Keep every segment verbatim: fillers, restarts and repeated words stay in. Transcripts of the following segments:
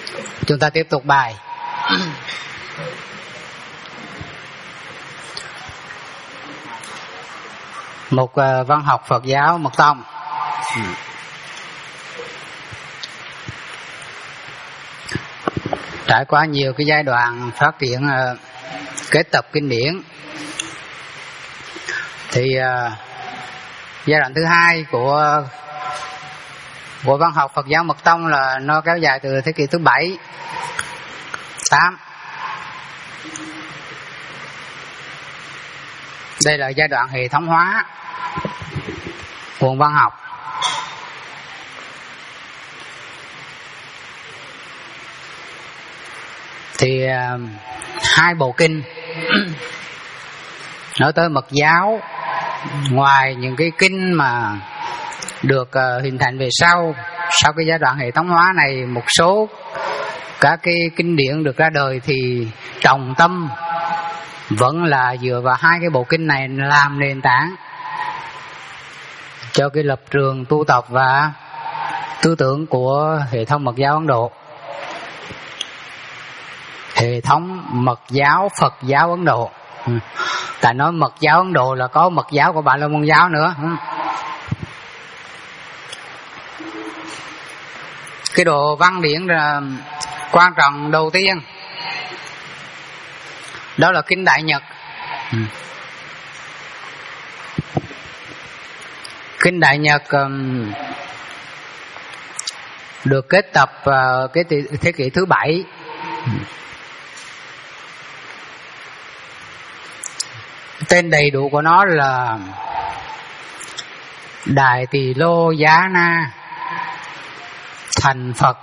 Chúng ta tiếp tục bài. Một uh, văn học Phật giáo Mật Tông. Trải qua nhiều cái giai đoạn phát triển uh, kết tập kinh điển, thì uh, giai đoạn thứ hai của của văn học Phật giáo Mật Tông là nó kéo dài từ thế kỷ thứ bảy, tám. Đây là giai đoạn hệ thống hóa nguồn văn học. Thì uh, hai bộ kinh nói tới Mật giáo, ngoài những cái kinh mà được uh, hình thành về sau sau cái giai đoạn hệ thống hóa này, một số các cái kinh điển được ra đời thì trọng tâm vẫn là dựa vào hai cái bộ kinh này làm nền tảng cho cái lập trường tu tập và tư tưởng của hệ thống Mật giáo Ấn Độ. Hệ thống Mật giáo Phật giáo Ấn Độ. Tại nói Mật giáo Ấn Độ là có Mật giáo của Bà La Môn giáo nữa. Cái đồ văn điển là quan trọng đầu tiên đó là kinh Đại Nhật. Kinh Đại Nhật um, được kết tập uh, cái thế kỷ thứ bảy. Tên đầy đủ của nó là Đại Tỳ Lô Giá Na Thành Phật.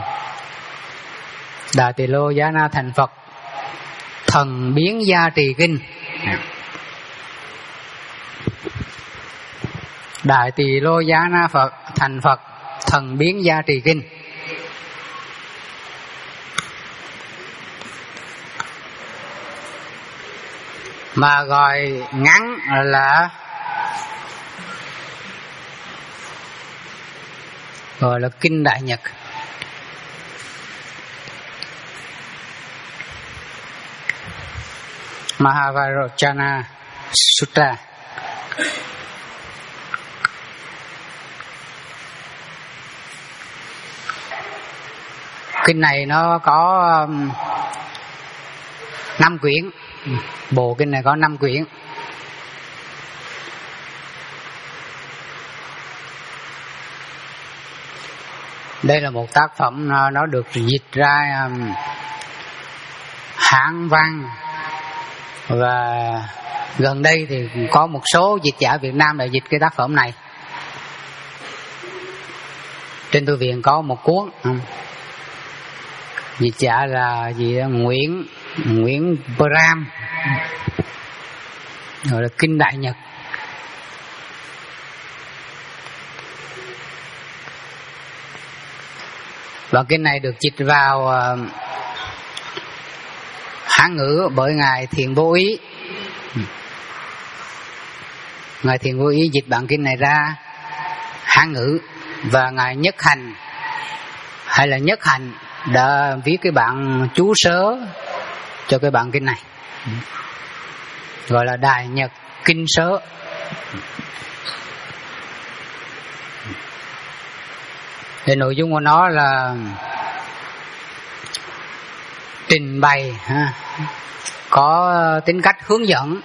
Đại Tỳ Lô Giá Na Thành Phật Thần Biến Gia Trì Kinh. Đại Tỳ Lô Giá Na Phật Thành Phật Thần Biến Gia Trì Kinh. Mà gọi ngắn là gọi là kinh Đại Nhật. Mahavajrana Sutta. Kinh này nó có um, năm quyển. Bộ kinh này có năm quyển. Đây là một tác phẩm nó, nó được dịch ra um, Hán văn, và gần đây thì có một số dịch giả Việt Nam đã dịch cái tác phẩm này. Trên thư viện có một cuốn um, dịch giả là gì đó, Nguyễn Nguyễn Bram, gọi là kinh Đại Nhật. Và kinh này được dịch vào uh, Hán ngữ bởi ngài Thiền Vô Ý. Ngài Thiền Vô Ý dịch bản kinh này ra Hán ngữ, và ngài Nhất Hành hay là Nhất Hành đã viết cái bản chú sớ cho cái bản kinh này, gọi là Đại Nhật Kinh Sớ. Thì nội dung của nó là trình bày ha, có tính cách hướng dẫn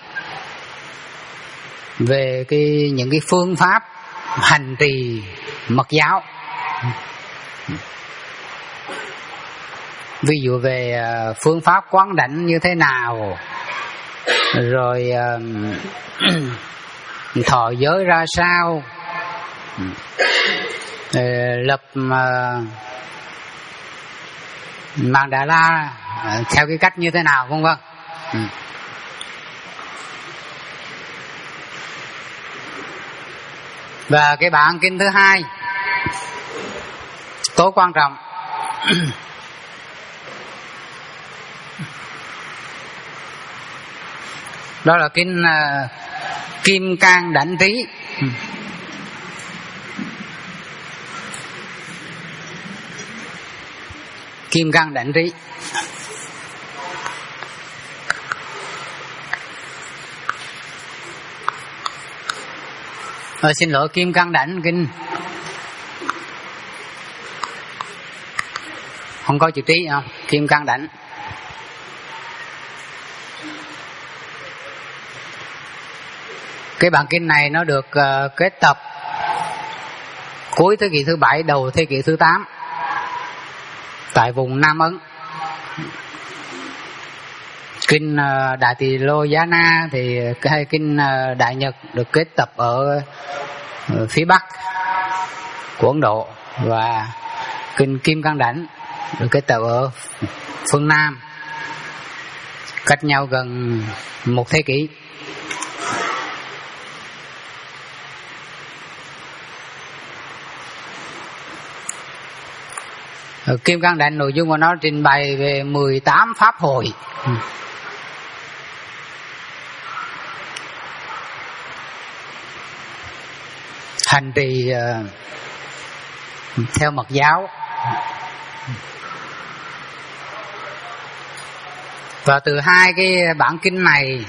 về cái những cái phương pháp hành trì Mật giáo. Ví dụ về phương pháp quán đảnh như thế nào, rồi uh, thọ giới ra sao, uh, lập uh, Màn Đà La uh, theo cái cách như thế nào, vân vân. uh. Và cái bản kinh thứ hai tối quan trọng đó là kinh uh, Kim Cang Đảnh Trí. kim cang đảnh trí. Ờ, xin lỗi, kim cang đảnh kinh không có chữ trí không? Kim cang đảnh. Cái bản kinh này nó được uh, kết tập cuối thế kỷ thứ bảy, đầu thế kỷ thứ tám tại vùng Nam Ấn. Kinh uh, Đại Tỳ Lô Giá Na thì hay kinh uh, Đại Nhật được kết tập ở, ở phía Bắc của Ấn Độ, và kinh Kim Cang Đảnh được kết tập ở phương Nam, cách nhau gần một thế kỷ. Kim Cang Đảnh nội dung của nó trình bày về mười tám pháp hội. Hành trì uh, theo Mật giáo. Và từ hai cái bản kinh này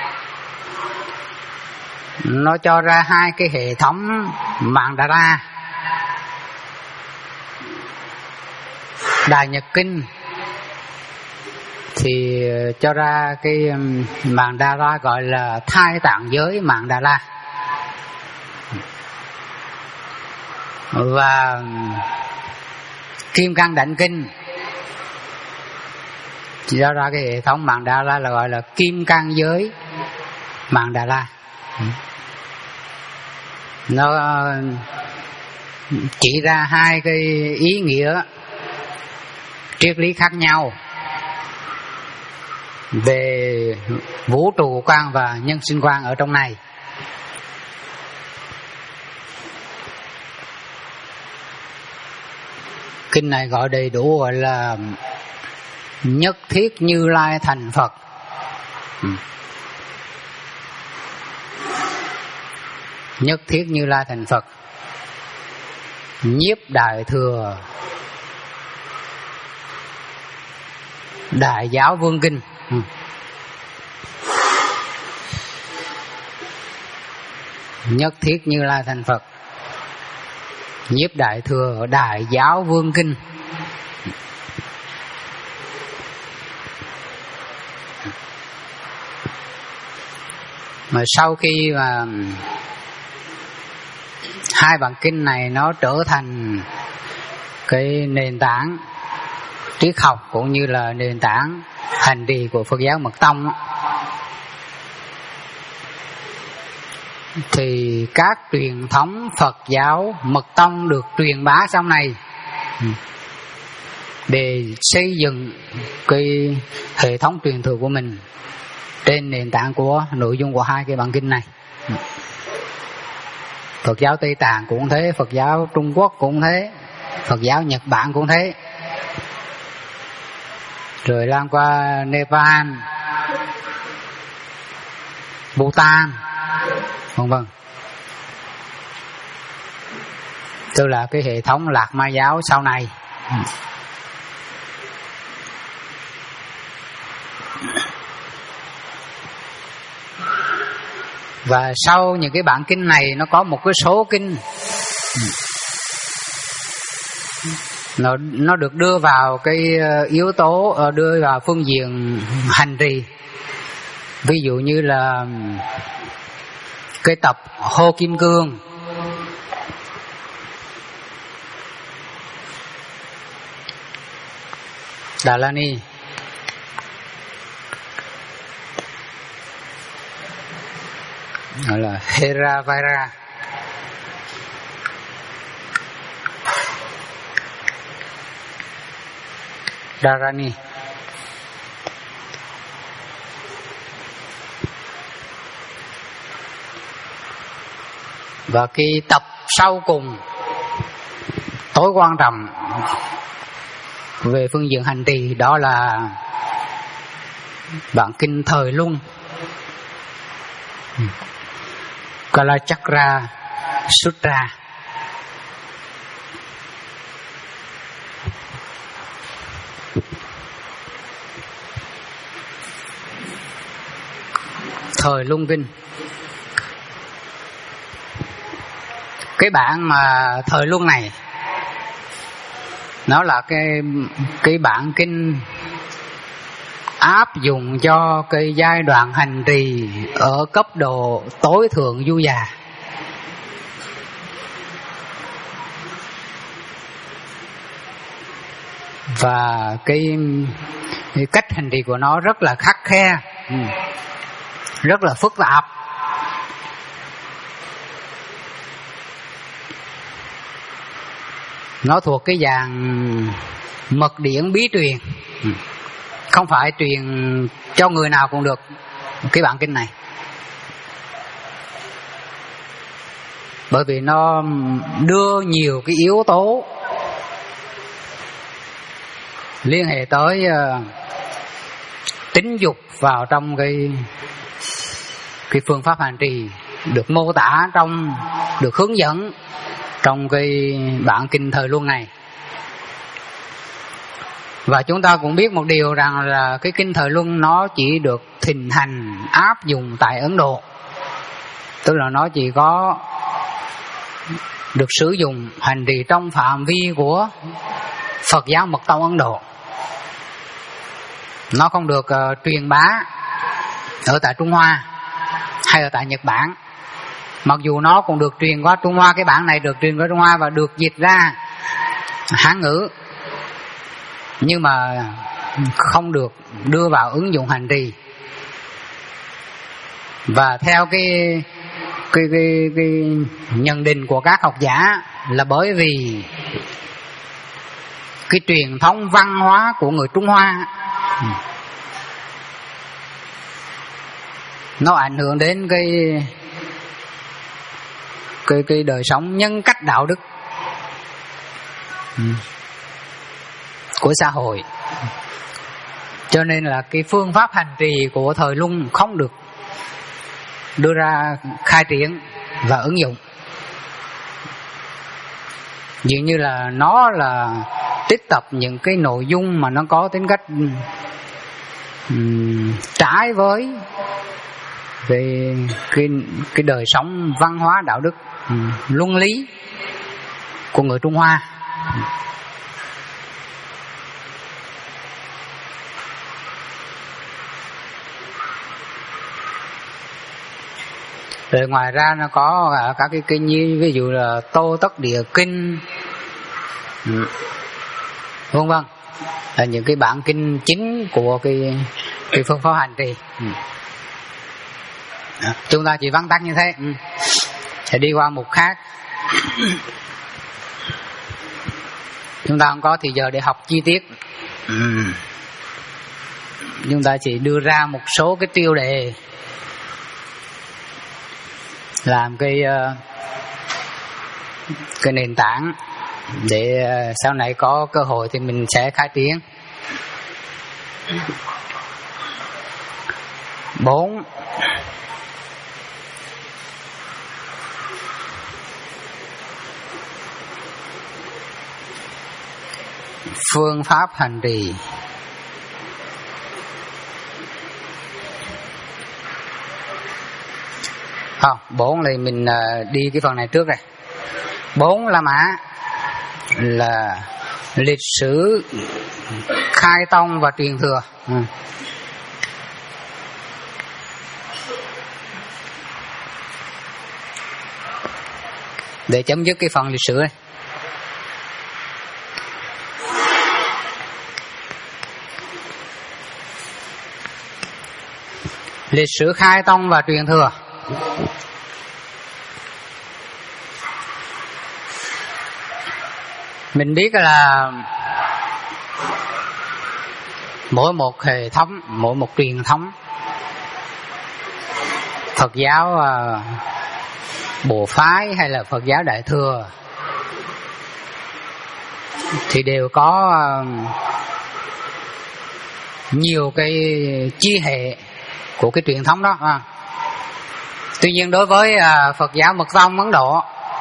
nó cho ra hai cái hệ thống Mandala. Đại Nhật Kinh thì cho ra cái Mandala gọi là thai tạng giới Mandala, và Kim Cang Đảnh Kinh chỉ cho ra cái hệ thống Mandala là gọi là Kim Cang giới Mandala. Nó chỉ ra hai cái ý nghĩa triết lý khác nhau về vũ trụ quan và nhân sinh quan ở trong này. Kinh này gọi đầy đủ gọi là nhất thiết Như Lai thành Phật. Nhất thiết Như Lai thành Phật, nhiếp đại thừa, Đại Giáo Vương Kinh. ừ. Nhất thiết Như Lai thành Phật, nhiếp đại thừa, Đại Giáo Vương Kinh. Mà sau khi mà hai bản kinh này nó trở thành cái nền tảng triết học cũng như là nền tảng hành trì của Phật giáo Mật Tông, thì các truyền thống Phật giáo Mật Tông được truyền bá sau này để xây dựng cái hệ thống truyền thừa của mình trên nền tảng của nội dung của hai cái bản kinh này. Phật giáo Tây Tạng cũng thế, Phật giáo Trung Quốc cũng thế, Phật giáo Nhật Bản cũng thế, rồi lan qua Nepal, Bhutan, vân vân. Tức là cái hệ thống Lạc Ma giáo sau này. Và sau những cái bản kinh này nó có một cái số kinh nó nó được đưa vào cái yếu tố, đưa vào phương diện hành trì. Ví dụ như là cái tập Hô Kim Cương, Đà La Ni, gọi là Heravaira, Dharani. Và cái tập sau cùng tối quan trọng về phương diện hành trì đó là bản kinh Thời Luân, Kalachakra Sutra. Thời Luân Kinh. Cái bản mà Thời Luân này nó là cái cái bản kinh áp dụng cho cái giai đoạn hành trì ở cấp độ tối thượng du già. Và cái, cái cách hành trì của nó rất là khắt khe, rất là phức tạp. Nó thuộc cái dạng mật điển bí truyền, không phải truyền cho người nào cũng được cái bản kinh này, bởi vì nó đưa nhiều cái yếu tố liên hệ tới uh, tính dục vào trong cái cái phương pháp hành trì được mô tả trong, được hướng dẫn trong cái bản kinh Thời Luân này. Và chúng ta cũng biết một điều rằng là cái kinh Thời Luân nó chỉ được thịnh hành áp dụng tại Ấn Độ, tức là nó chỉ có được sử dụng hành trì trong phạm vi của Phật giáo Mật tông Ấn Độ. Nó không được uh, truyền bá ở tại Trung Hoa hay ở tại Nhật Bản. Mặc dù nó cũng được truyền qua Trung Hoa, cái bản này được truyền qua Trung Hoa và được dịch ra Hán ngữ, nhưng mà không được đưa vào ứng dụng hành trì. Và theo cái cái cái, cái nhận định của các học giả là bởi vì cái truyền thống văn hóa của người Trung Hoa nó ảnh hưởng đến cái cái cái đời sống nhân cách đạo đức của xã hội, cho nên là cái phương pháp hành trì của Thời Luân không được đưa ra khai triển và ứng dụng. Dường như là nó là tích tập những cái nội dung mà nó có tính cách um, trái với về cái cái đời sống văn hóa đạo đức, um, luân lý của người Trung Hoa. Rồi ngoài ra nó có các cái kinh như ví dụ là Tô Tất Địa Kinh, vân vân, là những cái bản kinh chính của cái cái phương pháp hành trì. Chúng ta chỉ vắn tắt như thế. Sẽ đi qua mục khác. Chúng ta không có thì giờ để học chi tiết. Chúng ta chỉ đưa ra một số cái tiêu đề làm cái cái nền tảng để sau này có cơ hội thì mình sẽ khai triển. Bốn, phương pháp hành trì. Không, bốn thì mình đi cái phần này trước rồi. Bốn La Mã là lịch sử khai tông và truyền thừa. Ừ. Để chấm dứt cái phần lịch sử này. Lịch sử khai tông và truyền thừa. Mình biết là mỗi một hệ thống, mỗi một truyền thống Phật giáo Bộ phái hay là Phật giáo Đại thừa thì đều có nhiều cái chi hệ của cái truyền thống đó. Tuy nhiên đối với Phật giáo Mật tông Ấn Độ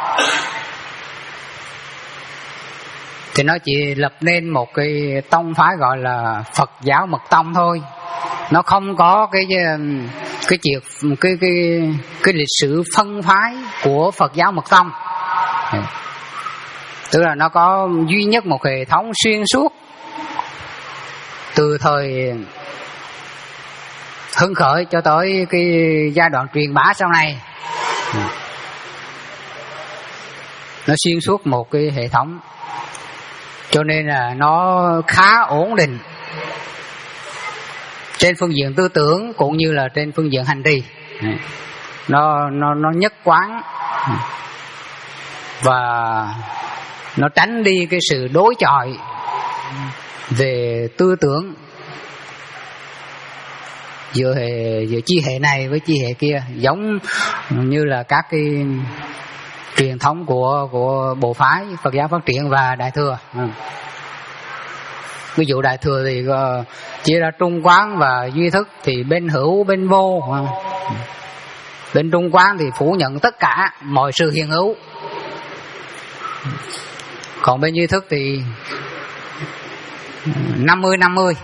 thì nó chỉ lập nên một cái tông phái gọi là Phật giáo Mật tông thôi. Nó không có cái cái chuyện cái cái cái lịch sử phân phái của Phật giáo Mật Tông. Tức là nó có duy nhất một hệ thống xuyên suốt từ thời hưng khởi cho tới cái giai đoạn truyền bá sau này. Nó xuyên suốt một cái hệ thống, cho nên là nó khá ổn định trên phương diện tư tưởng cũng như là trên phương diện hành trì. Nó nó nó nhất quán và nó tránh đi cái sự đối chọi về tư tưởng giữa hệ giữa chi hệ này với chi hệ kia, giống như là các cái truyền thống của của bộ phái Phật giáo Phát Triển và Đại Thừa. Ví dụ Đại Thừa thì chia ra Trung Quán và Duy Thức, thì bên hữu bên vô. Bên Trung Quán thì phủ nhận tất cả mọi sự hiện hữu, còn bên Duy Thức thì năm mươi năm mươi,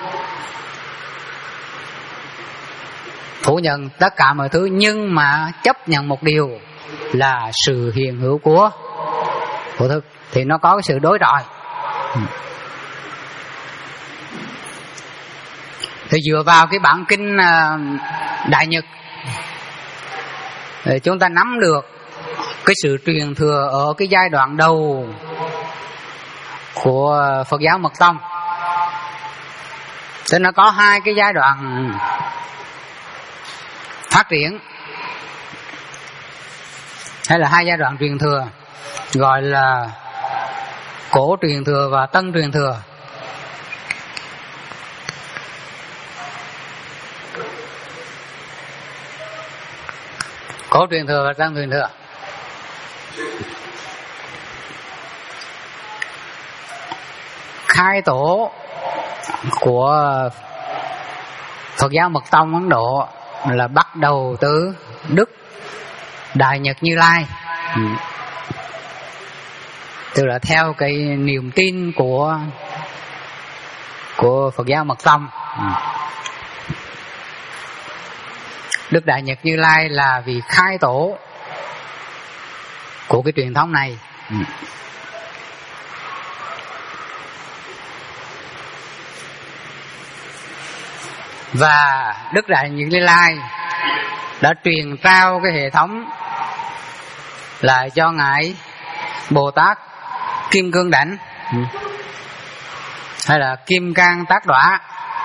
phủ nhận tất cả mọi thứ nhưng mà chấp nhận một điều là sự hiện hữu của của thức, thì nó có cái sự đối chọi. Thì dựa vào cái bản kinh Đại Nhật để chúng ta nắm được cái sự truyền thừa ở cái giai đoạn đầu của Phật giáo Mật Tông. Tức nó có hai cái giai đoạn phát triển, hay là hai giai đoạn truyền thừa, gọi là cổ truyền thừa và tân truyền thừa. Cổ truyền thừa và tân truyền thừa. Khai tổ của Phật giáo Mật Tông Ấn Độ là bắt đầu từ Đức Đại Nhật Như Lai. Ừ. Tức là theo cái niềm tin của của Phật giáo Mật Tông. Ừ. Đức Đại Nhật Như Lai là vị khai tổ của cái truyền thống này. Ừ. Và Đức Đại Nhật Như Lai đã truyền trao cái hệ thống lại cho ngài Bồ Tát Kim Cương Đảnh, ừ. hay là Kim Cang Tác Đọa.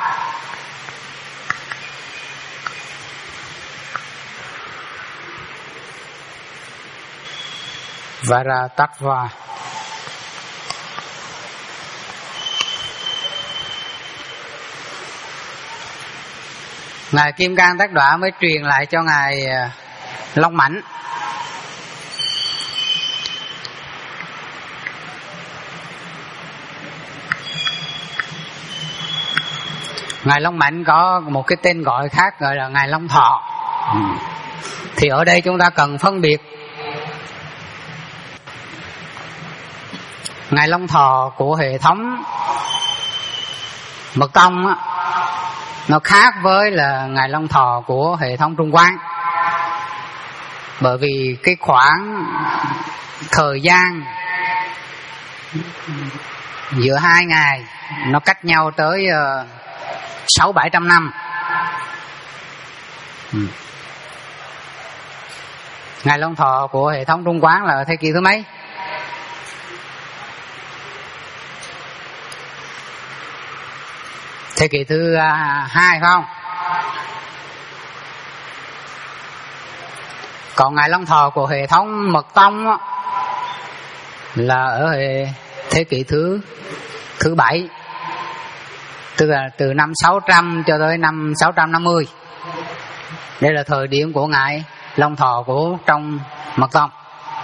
Varatattva. Ngài Kim Cang Tác Đọa mới truyền lại cho ngài Long Mãnh. Ngài Long Mãnh có một cái tên gọi khác gọi là ngài Long Thọ. Thì ở đây chúng ta cần phân biệt ngài Long Thọ của hệ thống Mật Tông á, nó khác với là ngài Long Thọ của hệ thống Trung Quán. Bởi vì cái khoảng thời gian giữa hai ngài nó cách nhau tới sáu bảy trăm năm. ừ. Ngài Long Thọ của hệ thống Trung Quán là thế kỷ thứ mấy? Thế kỷ thứ hai phải không? Còn ngài Long Thọ của hệ thống Mật Tông á, là ở hệ thế kỷ thứ thứ bảy, tức là từ năm sáu trăm cho tới năm sáu trăm năm mươi. Đây là thời điểm của ngài Long Thọ của trong Mật Tông.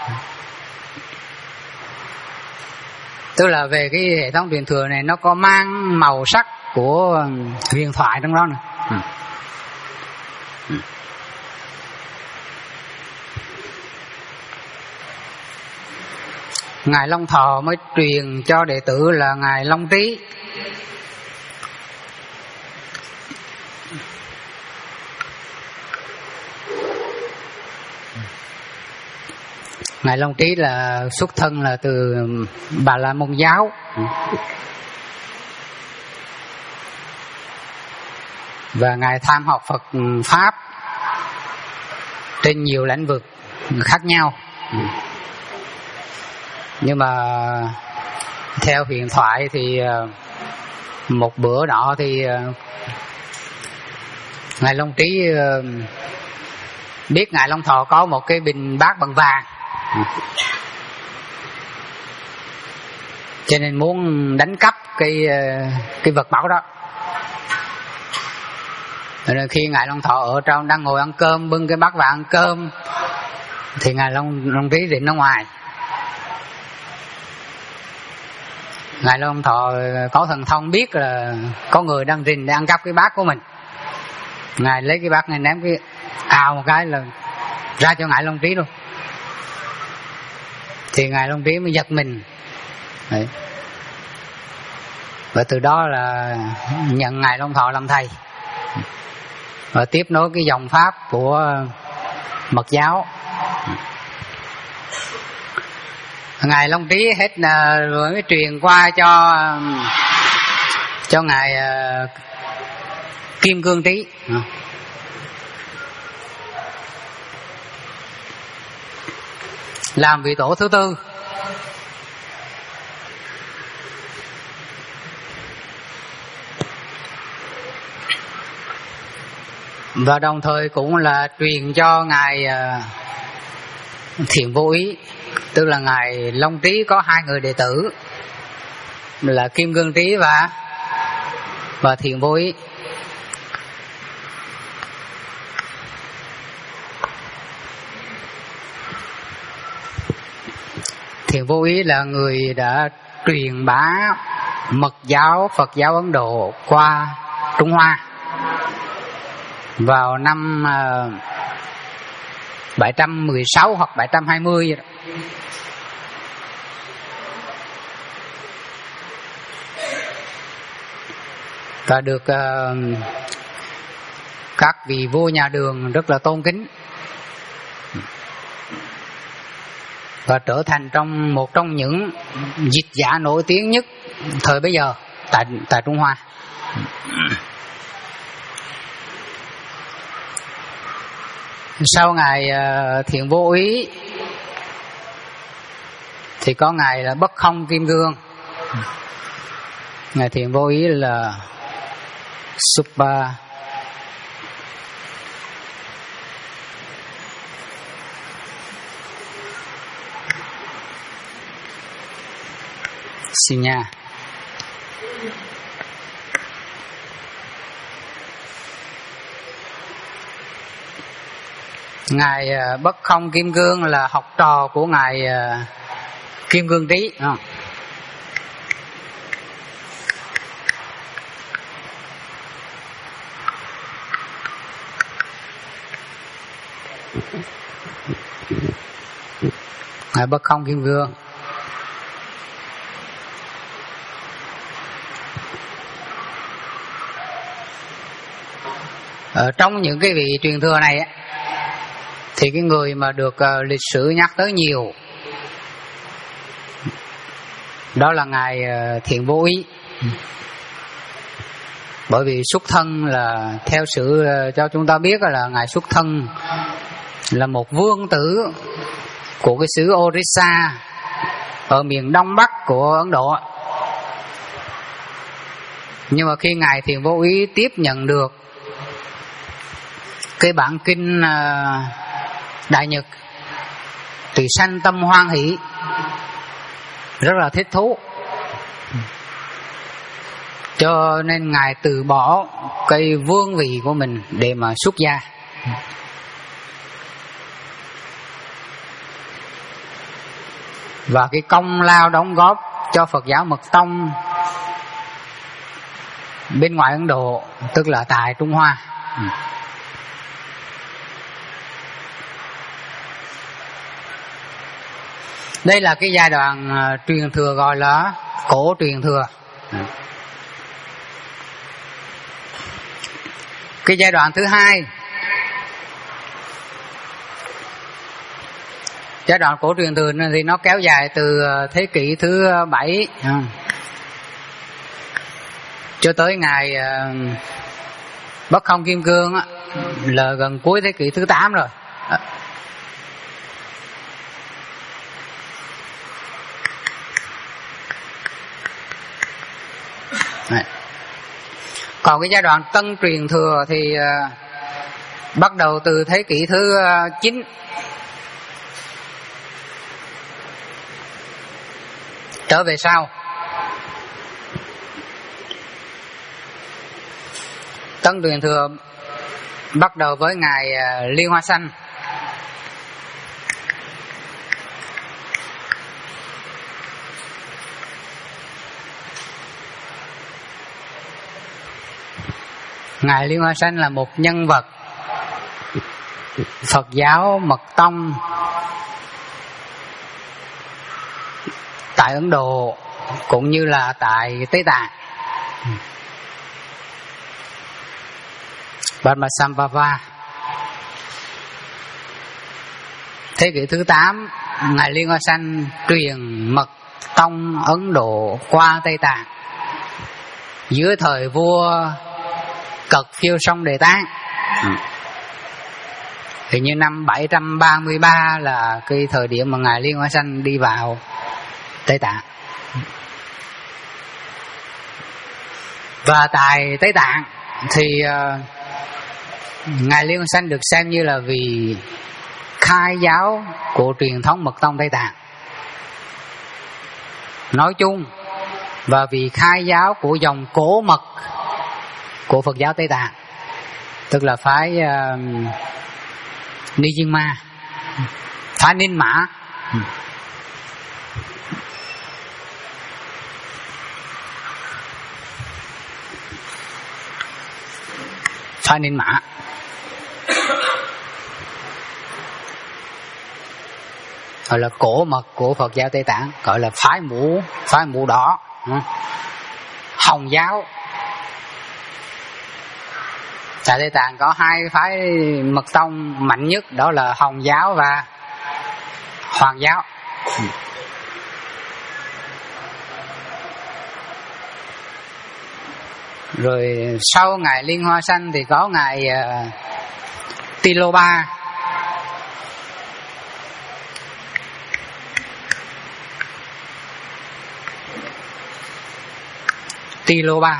Tức là về cái hệ thống truyền thừa này nó có mang màu sắc của huyền thoại trong đó nữa. Ừ. Ừ. Ngài Long Thọ mới truyền cho đệ tử là ngài Long Trí. Ngài Long Trí là xuất thân là từ Bà La Môn giáo, và Ngài tham học Phật Pháp trên nhiều lĩnh vực khác nhau. Nhưng mà theo huyền thoại thì một bữa nọ thì Ngài Long Trí biết Ngài Long Thọ có một cái bình bát bằng vàng, cho nên muốn đánh cắp cái cái vật bảo đó. Rồi khi Ngài Long Thọ ở trong đang ngồi ăn cơm, bưng cái bát vàng ăn cơm, thì Ngài Long Long Trí định ở ngoài. Ngài Long Thọ có thần thông biết là có người đang rình để ăn cắp cái bát của mình. Ngài lấy cái bát này ném cái ào một cái là ra cho Ngài Long Trí luôn. Thì Ngài Long Trí mới giật mình. Đấy. Và từ đó là nhận Ngài Long Thọ làm thầy, và tiếp nối cái dòng pháp của Mật giáo. Ngài Long Trí hết rồi mới truyền qua cho cho Ngài Kim Cương Trí, làm vị tổ thứ tư. Và đồng thời cũng là truyền cho Ngài Thiện Vô Ý, tức là Ngài Long Trí có hai người đệ tử là Kim Cương Trí và và Thiện Vô Ý. Thiện Vô Ý là người đã truyền bá Mật giáo, Phật giáo Ấn Độ qua Trung Hoa vào năm bảy trăm mười sáu hoặc bảy trăm hai mươi vậy đó. Và được uh, các vị vua nhà Đường rất là tôn kính, và trở thành trong một trong những dịch giả nổi tiếng nhất thời bấy giờ tại tại Trung Hoa. Sau Ngài uh, Thiện Vô Ý thì có Ngài là Bất Không Kim Cương. Ngài Thiện Vô Ý là Super xin nha. Ngài Bất Không Kim Cương là học trò của Ngài Kim Cương Trí, đúng không? Ngài Bất Không Kim Cương ở trong những cái vị truyền thừa này ấy, thì cái người mà được uh, lịch sử nhắc tới nhiều đó là Ngài uh, Thiện Vô Ý. Bởi vì xuất thân là theo sự uh, cho chúng ta biết là Ngài xuất thân là một vương tử của cái xứ Orissa ở miền đông bắc của Ấn Độ. Nhưng mà khi Ngài Thiện Vô Ý tiếp nhận được cái bản kinh uh, Đại Nhật thì sanh tâm hoan hỷ, rất là thích thú, cho nên Ngài từ bỏ cái vương vị của mình để mà xuất gia. Và cái công lao đóng góp cho Phật giáo Mật Tông bên ngoài Ấn Độ, tức là tại Trung Hoa. Đây là cái giai đoạn uh, truyền thừa gọi là cổ truyền thừa. Cái giai đoạn thứ hai Giai đoạn cổ truyền thừa thì nó kéo dài từ thế kỷ thứ bảy cho tới ngày Bất Không Kim Cương là gần cuối thế kỷ thứ tám rồi. Đấy. Còn cái giai đoạn Tân truyền thừa thì uh, bắt đầu từ thế kỷ thứ uh, chín trở về sau. Tân truyền thừa bắt đầu với ngài uh, Liên Hoa Sanh. Ngài Liên Hoa Sanh là một nhân vật Phật giáo Mật Tông tại Ấn Độ cũng như là tại Tây Tạng. Padmasambhava. Thế kỷ thứ tám, ngài Liên Hoa Sanh truyền Mật Tông Ấn Độ qua Tây Tạng dưới thời vua Cật Phiêu Sông Đề Tát. ừ. Thì như năm bảy trăm ba mươi ba là cái thời điểm mà ngài Liên Hoa Sanh đi vào Tây Tạng. Và tại Tây Tạng thì uh, ngài Liên Hoa Sanh được xem như là vị khai giáo của truyền thống Mật Tông Tây Tạng nói chung, và vị khai giáo của dòng cổ mật của Phật giáo Tây Tạng, tức là phái uh, Nijima, phái Ninh Mã. Phái Ninh Mã. Gọi là cổ mật của Phật giáo Tây Tạng, gọi là phái mũ, phái mũ đỏ, Hồng giáo. Tại Tây Tạng có hai phái Mật Tông mạnh nhất, đó là Hồng giáo và Hoàng giáo. Rồi sau ngài Liên Hoa Sanh thì có ngài uh, Tiloba. Tiloba.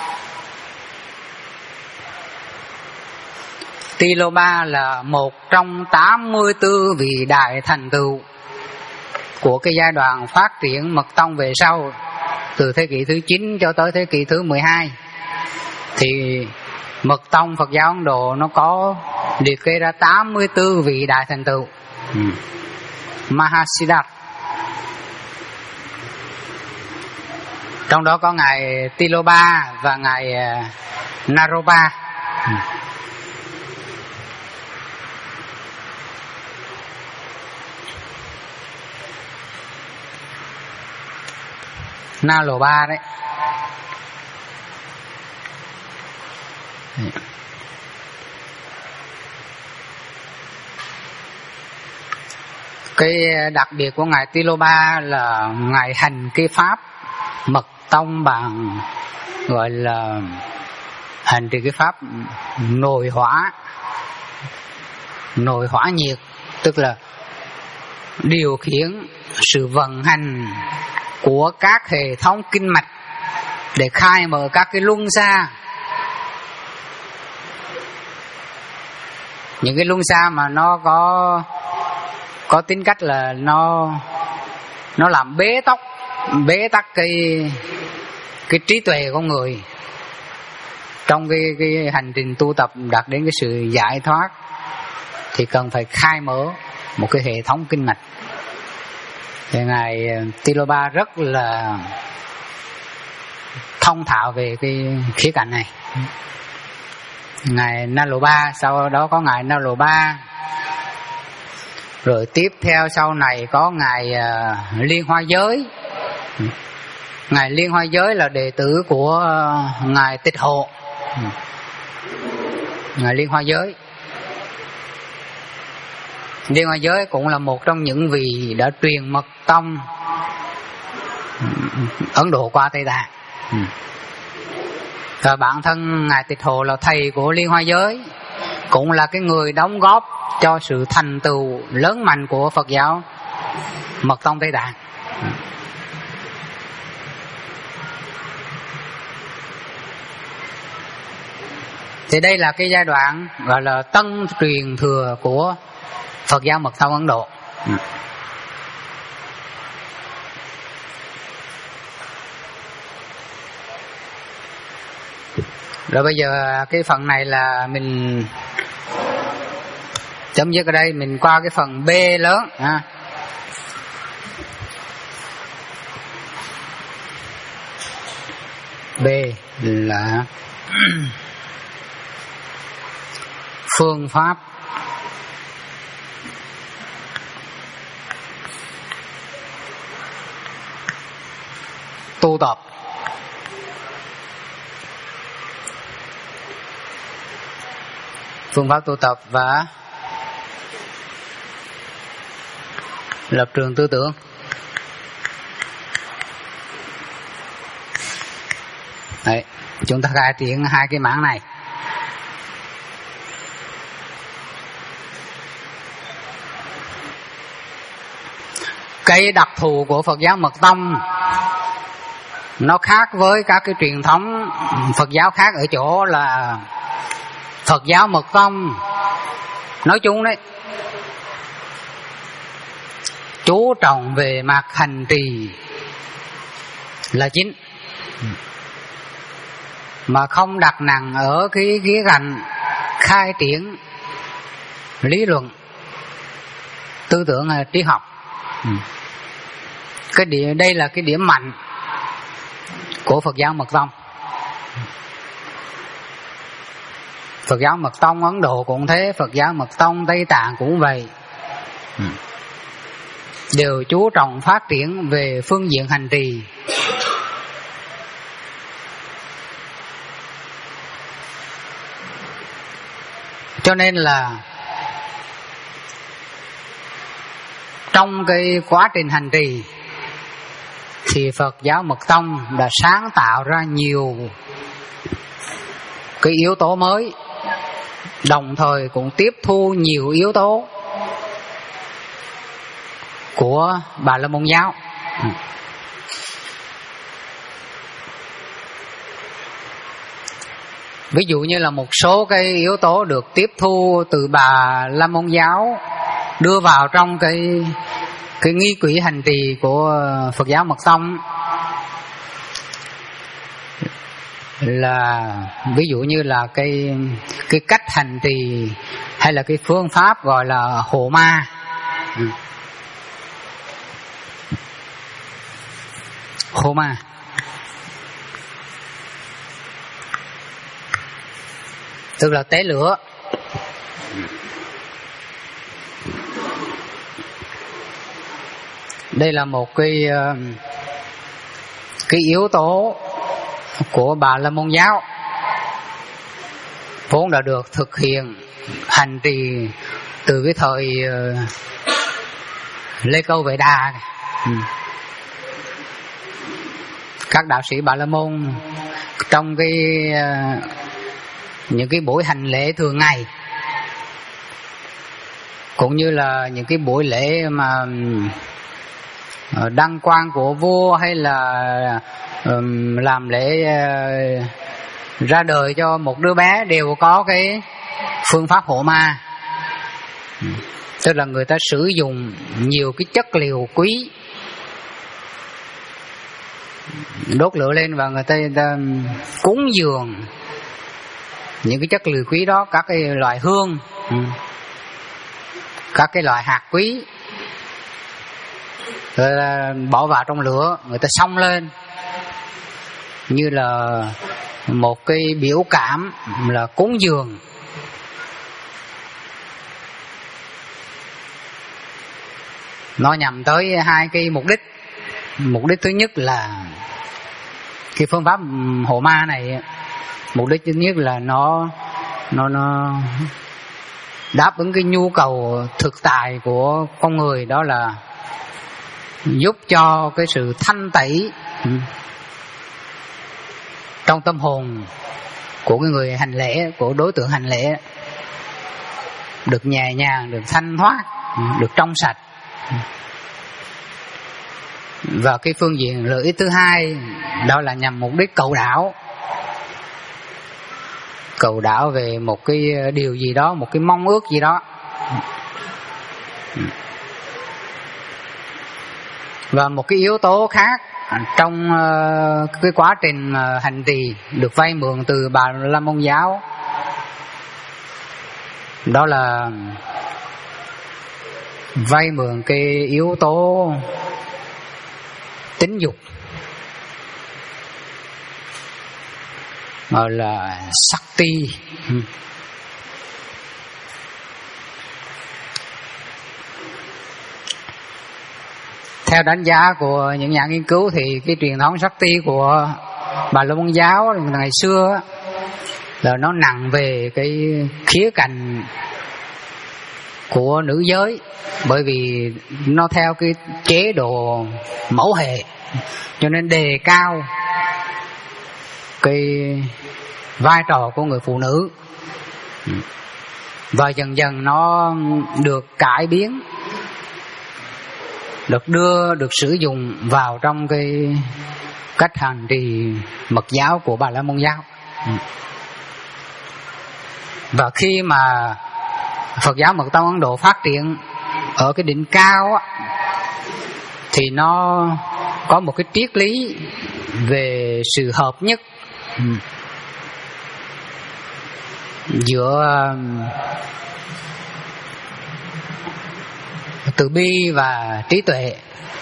Tiloba là một trong tám mươi tư vị đại thành tựu của cái giai đoạn phát triển Mật Tông về sau, từ thế kỷ thứ chín cho tới thế kỷ thứ mười hai. Thì Mật Tông Phật giáo Ấn Độ nó có liệt kê ra tám mươi tư vị đại thành tựu. ừ. Mahasiddhar. Trong đó có ngài Tiloba và ngài Naropa. ừ. Naloba đấy. Cái đặc biệt của ngài Tiloba là ngài hành cái pháp Mật Tông bằng gọi là hành trì cái pháp nội hỏa, nội hỏa nhiệt, tức là điều khiển sự vận hành của các hệ thống kinh mạch để khai mở các cái luân xa. Những cái luân xa mà nó có có tính cách là nó nó làm bế tắc bế tắc cái cái trí tuệ của người trong cái cái hành trình tu tập đạt đến cái sự giải thoát, thì cần phải khai mở một cái hệ thống kinh mạch. Thì ngài Tiloba rất là thông thạo về cái khía cạnh này. Ngài Naloba, sau đó có ngài Naloba, rồi tiếp theo sau này có ngài uh, Liên Hoa Giới. Ngài Liên Hoa Giới là đệ tử của uh, ngài Tịch Hộ. Ngài Liên Hoa Giới Liên Hoa Giới cũng là một trong những vị đã truyền mật tông Ấn Độ qua Tây Tạng. Và bản thân Ngài Tịch Hồ là thầy của Liên Hoa Giới, cũng là cái người đóng góp cho sự thành tựu lớn mạnh của Phật giáo Mật tông Tây Tạng. Thì đây là cái giai đoạn gọi là tân truyền thừa của Phật giáo Mật tông Ấn Độ. Rồi bây giờ cái phần này là mình chấm dứt ở đây, mình qua cái phần B lớn ha. B là phương pháp tu tập. Phương pháp tu tập và lập trường tư tưởng. Đấy, chúng ta cải tiến hai cái mảng này. Cái đặc thù của Phật giáo Mật tông nó khác với các cái truyền thống Phật giáo khác ở chỗ là Phật giáo Mật tông nói chung đấy chú trọng về mặt hành trì là chính, mà không đặt nặng ở cái khía cạnh khai triển lý luận tư tưởng triết học. Cái điểm đây là cái điểm mạnh của Phật giáo Mật tông. Phật giáo Mật tông Ấn Độ cũng thế, Phật giáo Mật tông Tây Tạng cũng vậy, đều chú trọng phát triển về phương diện hành trì. Cho nên là trong cái quá trình hành trì thì Phật giáo Mật tông đã sáng tạo ra nhiều cái yếu tố mới, đồng thời cũng tiếp thu nhiều yếu tố của Bà La Môn giáo. Ví dụ như là một số cái yếu tố được tiếp thu từ Bà La Môn giáo đưa vào trong cái cái nghi quỹ hành trì của Phật giáo Mật tông, là ví dụ như là cái cái cách hành trì hay là cái phương pháp gọi là hộ ma. Hộ ma tức là tế lửa. Đây là một cái cái yếu tố của Bà La Môn giáo vốn đã được thực hiện hành trì từ cái thời Lê Câu Vệ Đà. Các đạo sĩ Bà La Môn trong cái những cái buổi hành lễ thường ngày, cũng như là những cái buổi lễ mà đăng quang của vua, hay là um, làm lễ uh, ra đời cho một đứa bé, đều có cái phương pháp hộ ma. Tức là người ta sử dụng nhiều cái chất liệu quý, đốt lửa lên và người ta, người ta cúng dường những cái chất liệu quý đó, các cái loại hương, các cái loại hạt quý, rồi bỏ vào trong lửa, người ta xông lên như là một cái biểu cảm là cúng dường. Nó nhằm tới hai cái mục đích. Mục đích thứ nhất là cái phương pháp hộ ma này, mục đích thứ nhất là nó nó nó đáp ứng cái nhu cầu thực tại của con người, đó là giúp cho cái sự thanh tẩy trong tâm hồn của cái người hành lễ, của đối tượng hành lễ được nhẹ nhàng, được thanh thoát, được trong sạch. Và cái phương diện lợi ích thứ hai đó là nhằm mục đích cầu đạo. Cầu đạo về một cái điều gì đó, một cái mong ước gì đó. Và một cái yếu tố khác trong cái quá trình hành trì được vay mượn từ Bà La Môn giáo, đó là vay mượn cái yếu tố tính dục, gọi là Sakti. Theo đánh giá của những nhà nghiên cứu thì cái truyền thống Sakti của Bà La Môn giáo ngày xưa là nó nặng về cái khía cạnh của nữ giới, bởi vì nó theo cái chế độ mẫu hệ, cho nên đề cao cái vai trò của người phụ nữ. Và dần dần nó được cải biến, được đưa, được sử dụng vào trong cái cách hành trì mật giáo của Bà La Môn giáo. Và khi mà Phật giáo Mật tông Ấn Độ phát triển ở cái đỉnh cao á, thì nó có một cái triết lý về sự hợp nhất giữa từ bi và trí tuệ,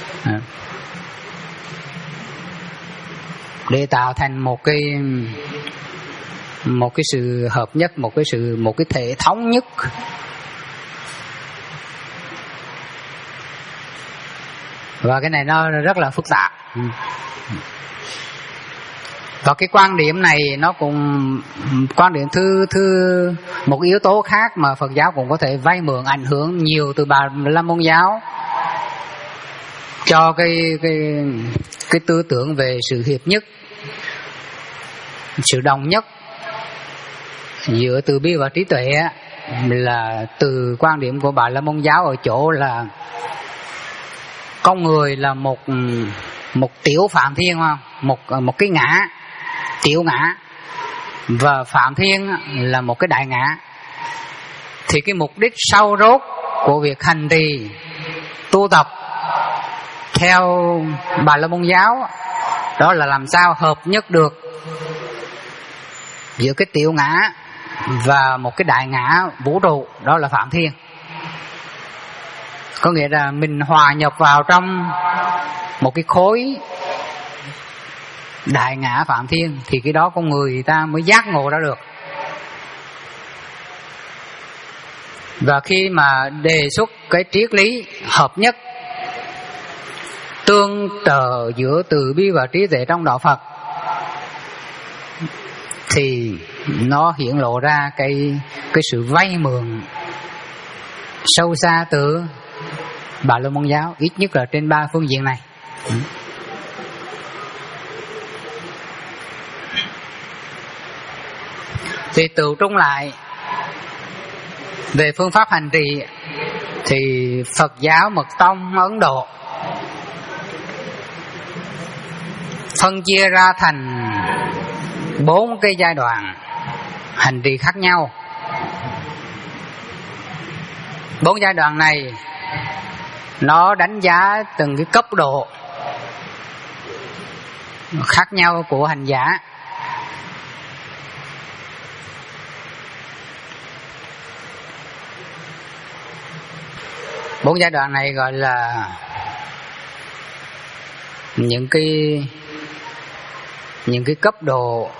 để tạo thành một cái một cái sự hợp nhất, một cái sự một cái thể thống nhất. Và cái này nó rất là phức tạp. Và cái quan điểm này nó cũng quan điểm thứ thứ một yếu tố khác mà Phật giáo cũng có thể vay mượn ảnh hưởng nhiều từ Bà La Môn giáo cho cái cái cái tư tưởng về sự hiệp nhất, sự đồng nhất giữa từ bi và trí tuệ, là từ quan điểm của Bà La Môn giáo ở chỗ là con người là một một tiểu Phạm Thiên, không? một một cái ngã, tiểu ngã, và Phạm Thiên là một cái đại ngã. Thì cái mục đích sâu rốt của việc hành trì tu tập theo Bà La Môn giáo đó là làm sao hợp nhất được giữa cái tiểu ngã và một cái đại ngã vũ trụ, đó là Phạm Thiên. Có nghĩa là mình hòa nhập vào trong một cái khối đại ngã Phạm Thiên, thì cái đó con người ta mới giác ngộ ra được. Và khi mà đề xuất cái triết lý hợp nhất, tương trợ giữa từ bi và trí tuệ trong đạo Phật, thì nó hiển lộ ra cái cái sự vay mượn sâu xa từ Bà La Môn giáo, ít nhất là trên ba phương diện này. Thì tự trung lại về phương pháp hành trì, thì Phật giáo Mật tông Ấn Độ phân chia ra thành bốn cái giai đoạn hành trì khác nhau. Bốn giai đoạn này nó đánh giá từng cái cấp độ khác nhau của hành giả. Bốn giai đoạn này gọi là những cái những cái cấp độ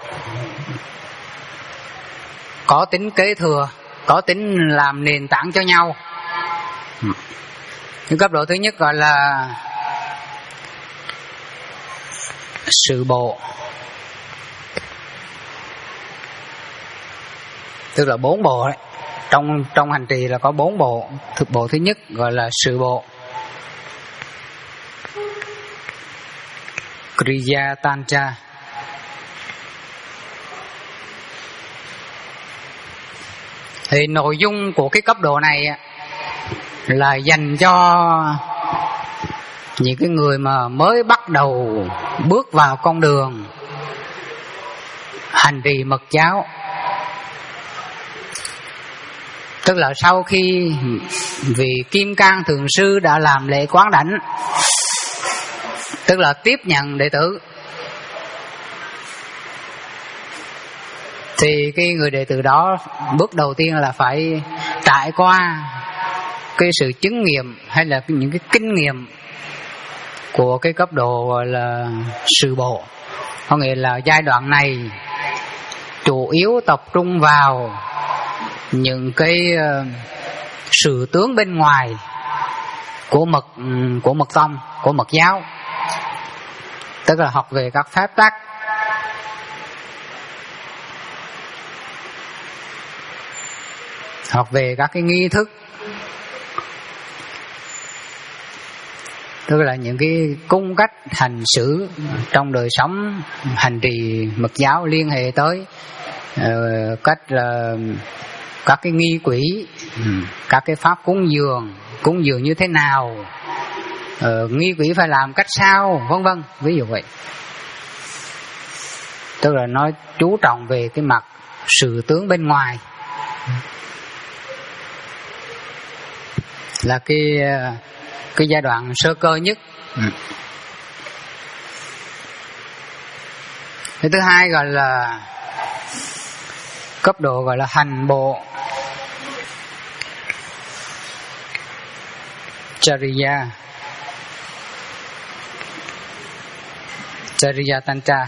có tính kế thừa, có tính làm nền tảng cho nhau. Cái cấp độ thứ nhất gọi là sự bộ, tức là bốn bộ đấy. trong trong hành trì là có bốn bộ. Thực bộ thứ nhất gọi là sự bộ, Kriya Tantra. Thì nội dung của cái cấp độ này là dành cho những cái người mà mới bắt đầu bước vào con đường hành trì mật giáo. Tức là sau khi vị Kim Cang Thượng Sư đã làm lễ quán đảnh, tức là tiếp nhận đệ tử, thì cái người đệ tử đó bước đầu tiên là phải trải qua cái sự chứng nghiệm hay là những cái kinh nghiệm của cái cấp độ gọi là sự bộ. Có nghĩa là giai đoạn này chủ yếu tập trung vào những cái uh, sự tướng bên ngoài của mật của mật tông, của mật giáo, tức là học về các phép tắc, học về các cái nghi thức, tức là những cái cung cách hành xử trong đời sống hành trì mật giáo liên hệ tới uh, cách là uh, các cái nghi quỷ, các cái pháp cúng dường, cúng dường như thế nào, uh, nghi quỷ phải làm cách sao, vân vân, ví dụ vậy. Tức là nó chú trọng về cái mặt sự tướng bên ngoài, là cái cái giai đoạn sơ cơ nhất. Cái thứ hai gọi là cấp độ gọi là hành bộ, Chariya, Chariya Tantra.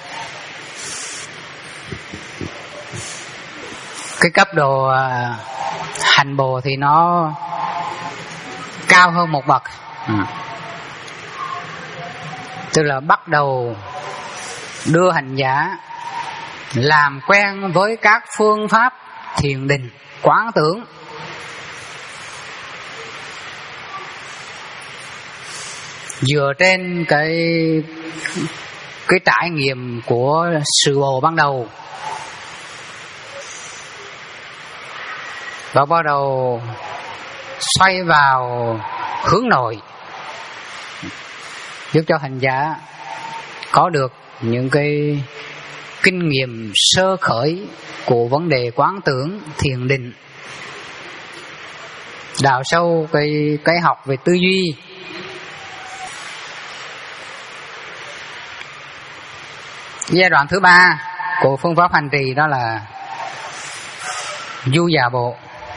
Cái cấp độ uh, hành bộ thì nó cao hơn một bậc. ừ. Tức là bắt đầu đưa hành giả làm quen với các phương pháp thiền định, quán tưởng, dựa trên cái cái trải nghiệm của sự bộ ban đầu, và bắt đầu xoay vào hướng nội, giúp cho hành giả có được những cái kinh nghiệm sơ khởi của vấn đề quán tưởng, thiền định, đào sâu cái cái học về tư duy. Giai đoạn thứ ba của phương pháp hành trì đó là du già bộ,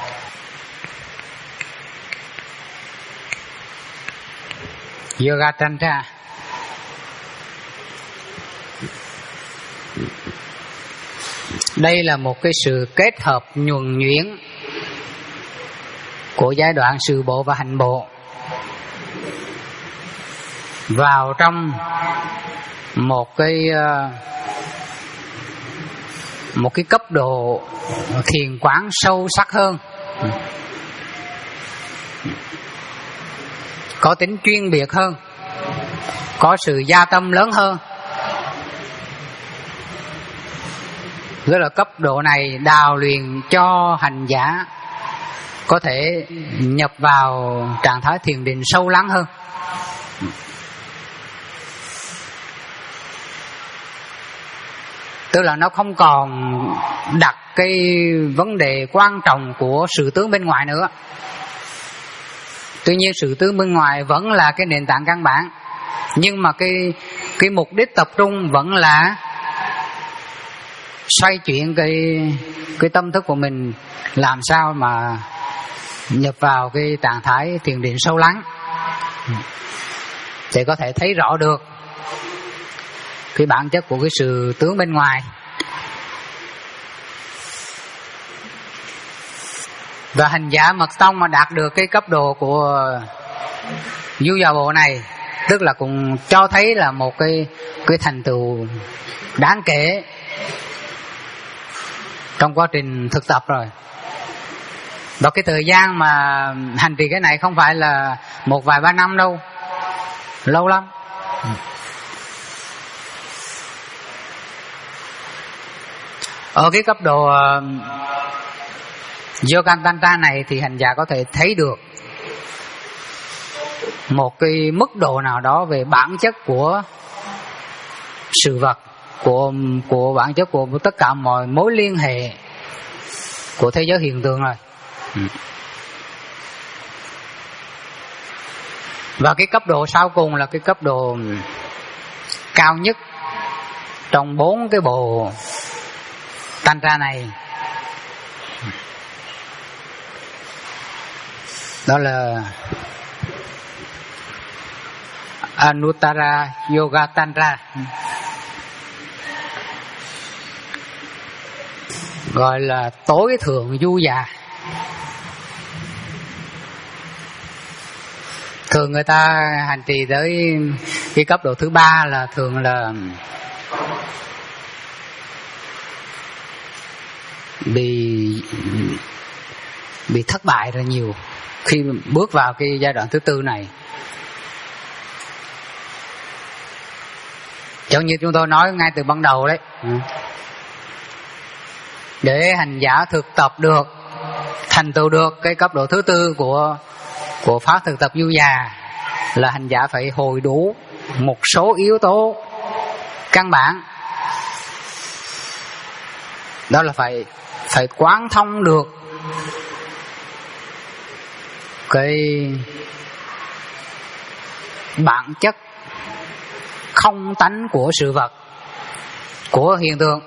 Yoga Tantra. Đây là một cái sự kết hợp nhuần nhuyễn của giai đoạn sự bộ và hành bộ vào trong một cái một cái cấp độ thiền quán sâu sắc hơn, có tính chuyên biệt hơn, có sự gia tâm lớn hơn. Tức là cấp độ này đào luyện cho hành giả có thể nhập vào trạng thái thiền định sâu lắng hơn. Tức là nó không còn đặt cái vấn đề quan trọng của sự tướng bên ngoài nữa. Tuy nhiên sự tướng bên ngoài vẫn là cái nền tảng căn bản, nhưng mà cái cái mục đích tập trung vẫn là xoay chuyển cái cái tâm thức của mình làm sao mà nhập vào cái trạng thái thiền định sâu lắng, để có thể thấy rõ được cái bản chất của cái sự tướng bên ngoài. Và hành giả mật tông mà đạt được cái cấp độ của du già bộ này, tức là cũng cho thấy là một cái cái thành tựu đáng kể trong quá trình thực tập rồi. Và cái thời gian mà hành trì cái này không phải là một vài ba năm đâu, lâu lắm. Ở cái cấp độ Yoga Tantra này thì hành giả có thể thấy được một cái mức độ nào đó về bản chất của sự vật, của của bản chất của tất cả mọi mối liên hệ của thế giới hiện tượng rồi. Và cái cấp độ sau cùng là cái cấp độ cao nhất trong bốn cái bộ Tantra này, đó là Anuttara Yoga Tantra, gọi là tối thượng du già. Thường người ta hành trì tới cái cấp độ thứ ba là thường là bị bị thất bại rất nhiều khi bước vào cái giai đoạn thứ tư này. Giống như chúng tôi nói ngay từ ban đầu đấy, để hành giả thực tập được, thành tựu được cái cấp độ thứ tư của của pháp thực tập du già, là hành giả phải hồi đủ một số yếu tố căn bản. Đó là phải phải quán thông được cái bản chất không tánh của sự vật, của hiện tượng,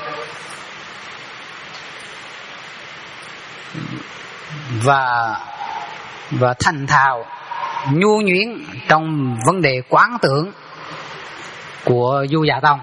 và và thành thạo nhu nhuyễn trong vấn đề quán tưởng của du giả tông.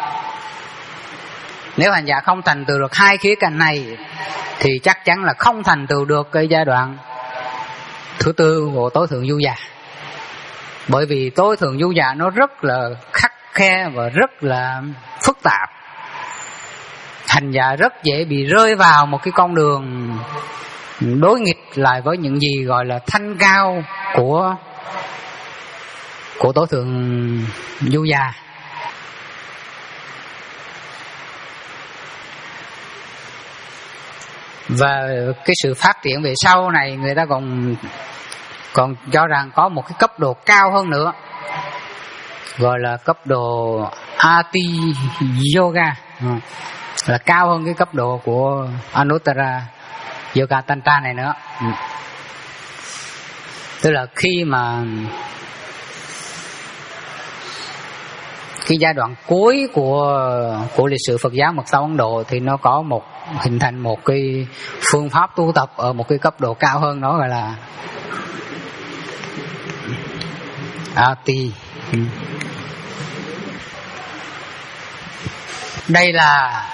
Nếu hành giả không thành tựu được hai khía cạnh này thì chắc chắn là không thành tựu được cái giai đoạn thứ tư của tối thượng du già. Bởi vì tối thượng du già nó rất là khắt khe và rất là phức tạp. Hành giả rất dễ bị rơi vào một cái con đường đối nghịch lại với những gì gọi là thanh cao của của tối thượng du già. Và cái sự phát triển về sau này người ta còn còn cho rằng có một cái cấp độ cao hơn nữa, gọi là cấp độ Ati Yoga, là cao hơn cái cấp độ của Anuttara Yoga Tantra này nữa. Tức là khi mà cái giai đoạn cuối của của lịch sử Phật giáo Mật tông Ấn Độ thì nó có một hình thành một cái phương pháp tu tập ở một cái cấp độ cao hơn, đó gọi là Ati. Đây là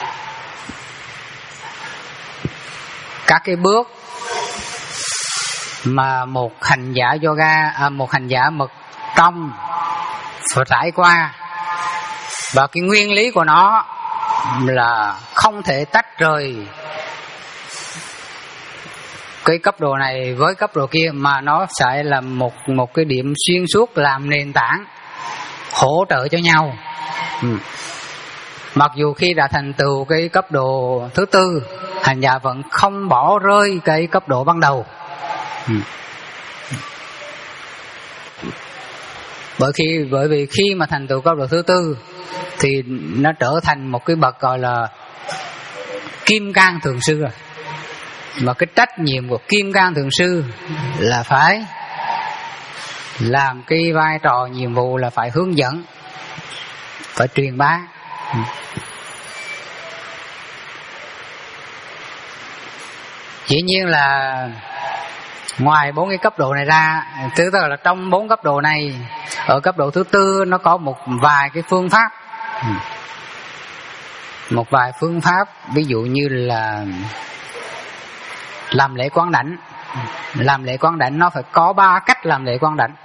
các cái bước mà một hành giả yoga, à, một hành giả mật tông phải trải qua, và cái nguyên lý của nó là không thể tách rời cái cấp độ này với cấp độ kia, mà nó sẽ là một một cái điểm xuyên suốt làm nền tảng hỗ trợ cho nhau. Ừ. Mặc dù khi đã thành tựu cái cấp độ thứ tư, hành giả vẫn không bỏ rơi cái cấp độ ban đầu. Ừ. Bởi khi bởi vì khi mà thành tựu cấp độ thứ tư thì nó trở thành một cái bậc gọi là kim cang thượng sư rồi. Mà cái trách nhiệm của kim cang thượng sư là phải làm cái vai trò nhiệm vụ là phải hướng dẫn, phải truyền bá. Dĩ nhiên là ngoài bốn cái cấp độ này ra, tức là trong bốn cấp độ này, ở cấp độ thứ tư nó có một vài cái phương pháp, một vài phương pháp, ví dụ như là làm lễ quán đảnh. Làm lễ quán đảnh nó phải có ba cách làm lễ quán đảnh,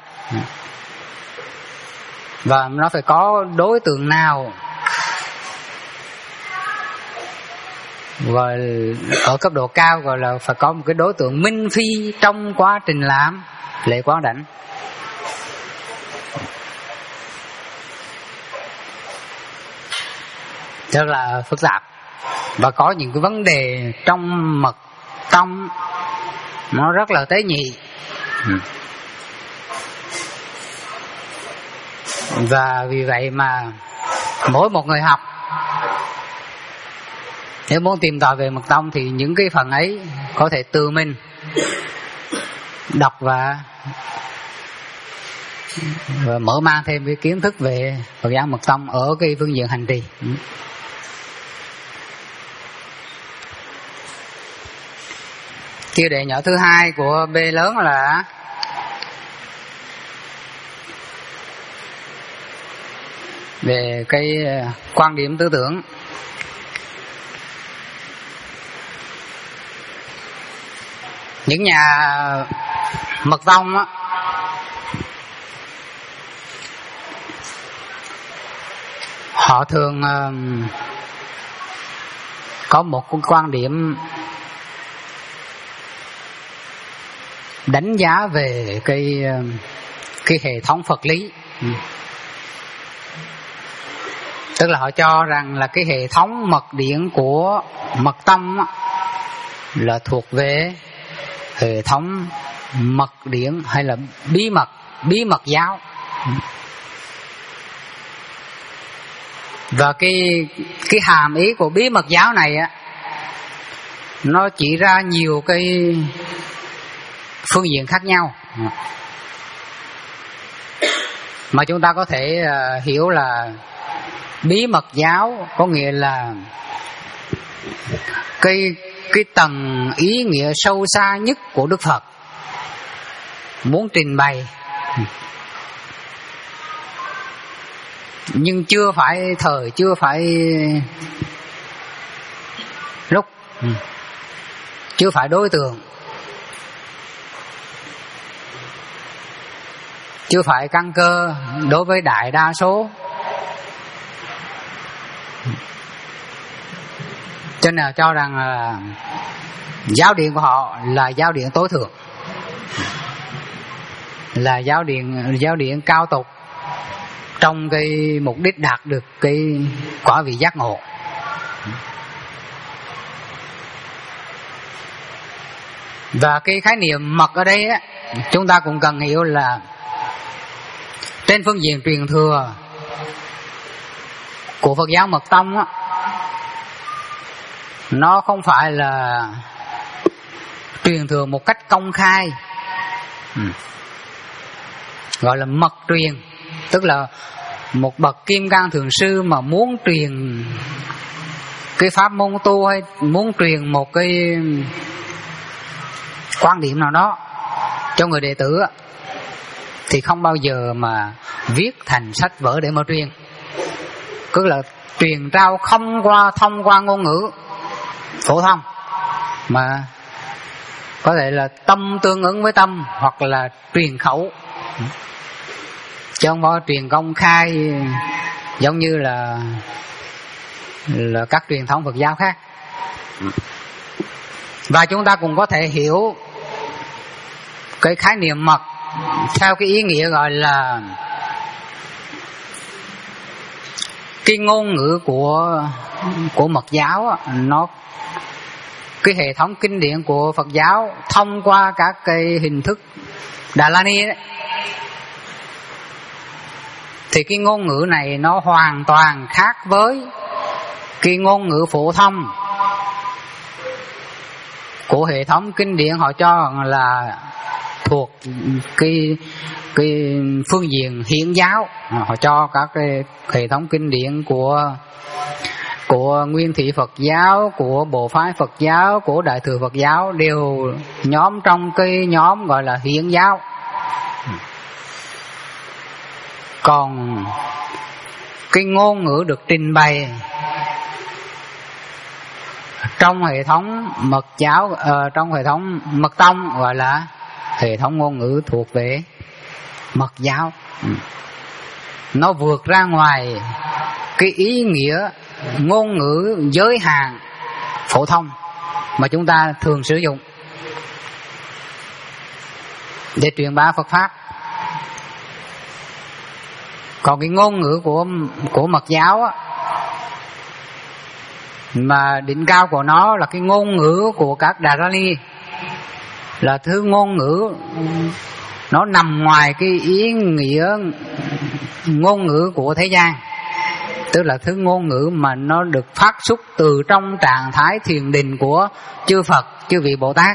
và nó phải có đối tượng nào gọi ở cấp độ cao gọi là phải có một cái đối tượng minh phi trong quá trình làm lễ quán đảnh. Rất là phức tạp và có những cái vấn đề trong mật tông nó rất là tế nhị. Và vì vậy mà mỗi một người học nếu muốn tìm tòi về mật tông thì những cái phần ấy có thể tự mình đọc và, và mở mang thêm cái kiến thức về Phật giáo mật tông ở cái phương diện hành trì. Tiêu đề nhỏ thứ hai của B lớn là về cái quan điểm tư tưởng. Những nhà mật tông á, họ thường uh, có một cái quan điểm đánh giá về cái cái hệ thống Phật lý. Tức là họ cho rằng là cái hệ thống mật điển của mật tông á, là thuộc về hệ thống mật điển hay là bí mật bí mật giáo. Và cái cái hàm ý của bí mật giáo này á, nó chỉ ra nhiều cái phương diện khác nhau mà chúng ta có thể uh, hiểu là bí mật giáo có nghĩa là cái cái tầng ý nghĩa sâu xa nhất của Đức Phật muốn trình bày, nhưng chưa phải thời, chưa phải lúc, chưa phải đối tượng, chưa phải căn cơ đối với đại đa số. Cho nên là cho rằng là giáo điện của họ là giáo điện tối thượng, là giáo điện giáo điện cao tục trong cái mục đích đạt được cái quả vị giác ngộ. Và cái khái niệm mật ở đây á, chúng ta cũng cần hiểu là trên phương diện truyền thừa của Phật giáo mật tông á, nó không phải là truyền thừa một cách công khai, ừ. gọi là mật truyền, tức là một bậc kim cang thường sư mà muốn truyền cái pháp môn tu hay muốn truyền một cái quan điểm nào đó cho người đệ tử thì không bao giờ mà viết thành sách vở để mà truyền. Cứ là truyền trao không qua thông qua ngôn ngữ phổ thông, mà có thể là tâm tương ứng với tâm, hoặc là truyền khẩu, chứ không có truyền công khai giống như là là các truyền thống Phật giáo khác. Và chúng ta cũng có thể hiểu cái khái niệm mật theo cái ý nghĩa gọi là cái ngôn ngữ của của mật giáo. Nó cái hệ thống kinh điển của Phật giáo thông qua các cái hình thức Đà La Ni đấy, thì cái ngôn ngữ này nó hoàn toàn khác với cái ngôn ngữ phổ thông của hệ thống kinh điển. Họ cho là thuộc cái cái phương diện hiển giáo. Họ cho các cái hệ thống kinh điển của của Nguyên Thủy Phật giáo, của Bộ Phái Phật giáo, của Đại Thừa Phật giáo đều nhóm trong cái nhóm gọi là hiển giáo. Còn cái ngôn ngữ được trình bày trong hệ thống mật giáo, uh, trong hệ thống mật tông gọi là hệ thống ngôn ngữ thuộc về mật giáo. Nó vượt ra ngoài cái ý nghĩa ngôn ngữ giới hạn phổ thông mà chúng ta thường sử dụng để truyền bá Phật pháp. Còn cái ngôn ngữ của của Mật giáo á, mà đỉnh cao của nó là cái ngôn ngữ của các Đà La Ni, là thứ ngôn ngữ nó nằm ngoài cái ý nghĩa ngôn ngữ của thế gian, tức là thứ ngôn ngữ mà nó được phát xuất từ trong trạng thái thiền định của chư Phật, chư vị Bồ Tát.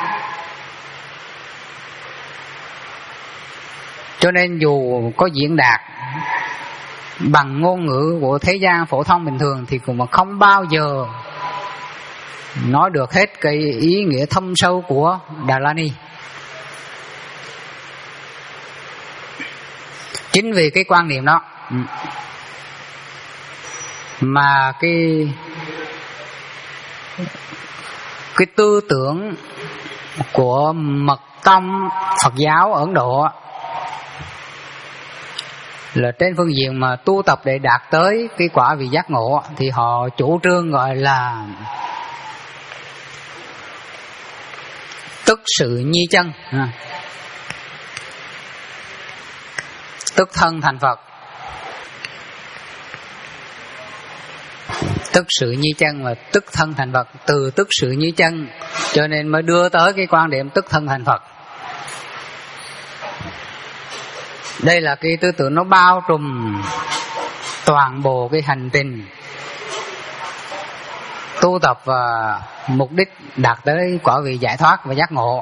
Cho nên dù có diễn đạt bằng ngôn ngữ của thế gian phổ thông bình thường thì cũng không bao giờ nói được hết cái ý nghĩa thâm sâu của Đà La Ni. Chính vì cái quan niệm đó mà cái cái tư tưởng của mật tông Phật giáo Ấn Độ là trên phương diện mà tu tập để đạt tới cái quả vị giác ngộ thì họ chủ trương gọi là tức sự nhi chân, tức thân thành Phật. Tức sự nhi chân và tức thân thành Phật, từ tức sự nhi chân cho nên mới đưa tới cái quan điểm tức thân thành Phật. Đây là cái tư tưởng nó bao trùm toàn bộ cái hành trình tu tập và mục đích đạt tới quả vị giải thoát và giác ngộ.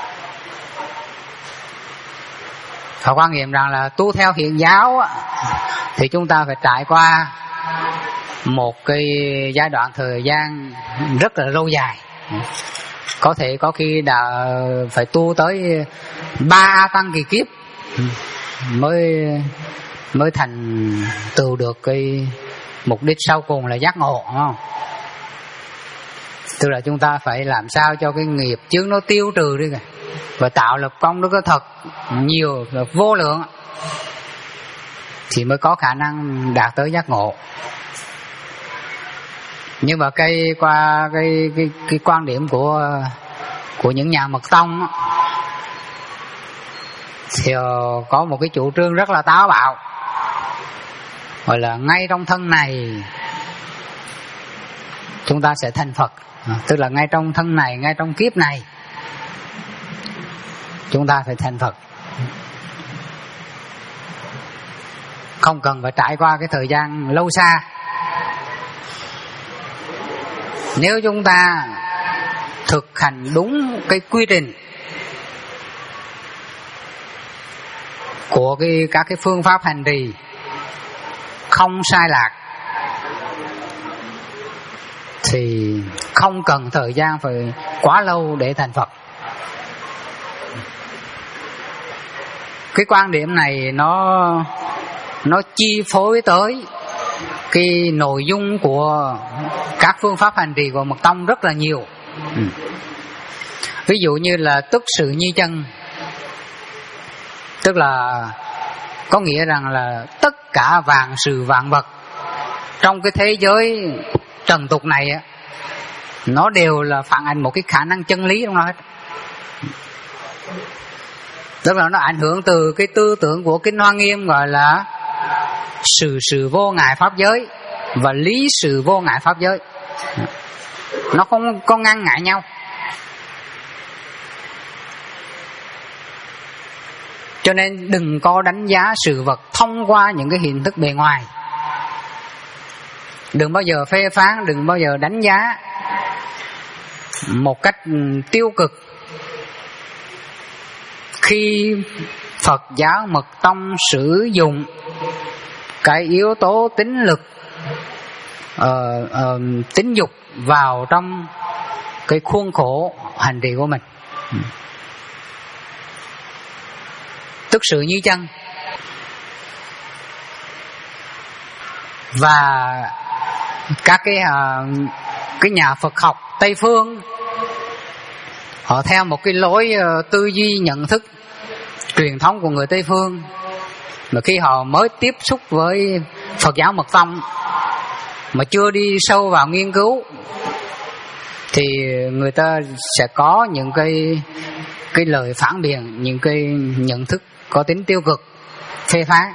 Họ quan niệm rằng là tu theo Hiền giáo thì chúng ta phải trải qua một cái giai đoạn thời gian rất là lâu dài, có thể có khi đã phải tu tới ba tăng kỳ kiếp mới mới thành tựu được cái mục đích sau cùng là giác ngộ, đúng không? Tức là chúng ta phải làm sao cho cái nghiệp chướng nó tiêu trừ đi kìa, và tạo lập công đức thật nhiều, vô lượng, thì mới có khả năng đạt tới giác ngộ. Nhưng mà cái qua cái cái cái quan điểm của của những nhà mật tông á, thì có một cái chủ trương rất là táo bạo, gọi là ngay trong thân này chúng ta sẽ thành Phật. Tức là ngay trong thân này, ngay trong kiếp này chúng ta phải thành Phật, không cần phải trải qua cái thời gian lâu xa. Nếu chúng ta thực hành đúng cái quy trình của cái, các cái phương pháp hành trì không sai lạc, thì không cần thời gian phải quá lâu để thành Phật. Cái quan điểm này nó nó chi phối tới cái nội dung của các phương pháp hành trì của mật tông rất là nhiều. ừ. Ví dụ như là tức sự nhi chân, tức là có nghĩa rằng là tất cả vạn sự vạn vật trong cái thế giới trần tục này á, nó đều là phản ánh một cái khả năng chân lý trong nó hết. Tức là nó ảnh hưởng từ cái tư tưởng của Kinh Hoa Nghiêm gọi là sự sự vô ngại pháp giới và lý sự vô ngại pháp giới. Nó không có ngăn ngại nhau. Cho nên đừng có đánh giá sự vật thông qua những cái hình thức bề ngoài. Đừng bao giờ phê phán, đừng bao giờ đánh giá một cách tiêu cực. Khi Phật giáo mật tông sử dụng cái yếu tố tính lực, uh, uh, tính dục vào trong cái khuôn khổ hành trì của mình, tức sự như chân. Và các cái uh, cái nhà Phật học Tây phương, họ theo một cái lối uh, tư duy nhận thức truyền thống của người Tây phương, mà khi họ mới tiếp xúc với Phật giáo mật tông mà chưa đi sâu vào nghiên cứu thì người ta sẽ có những cái cái lời phản biện, những cái nhận thức có tính tiêu cực, phê phán.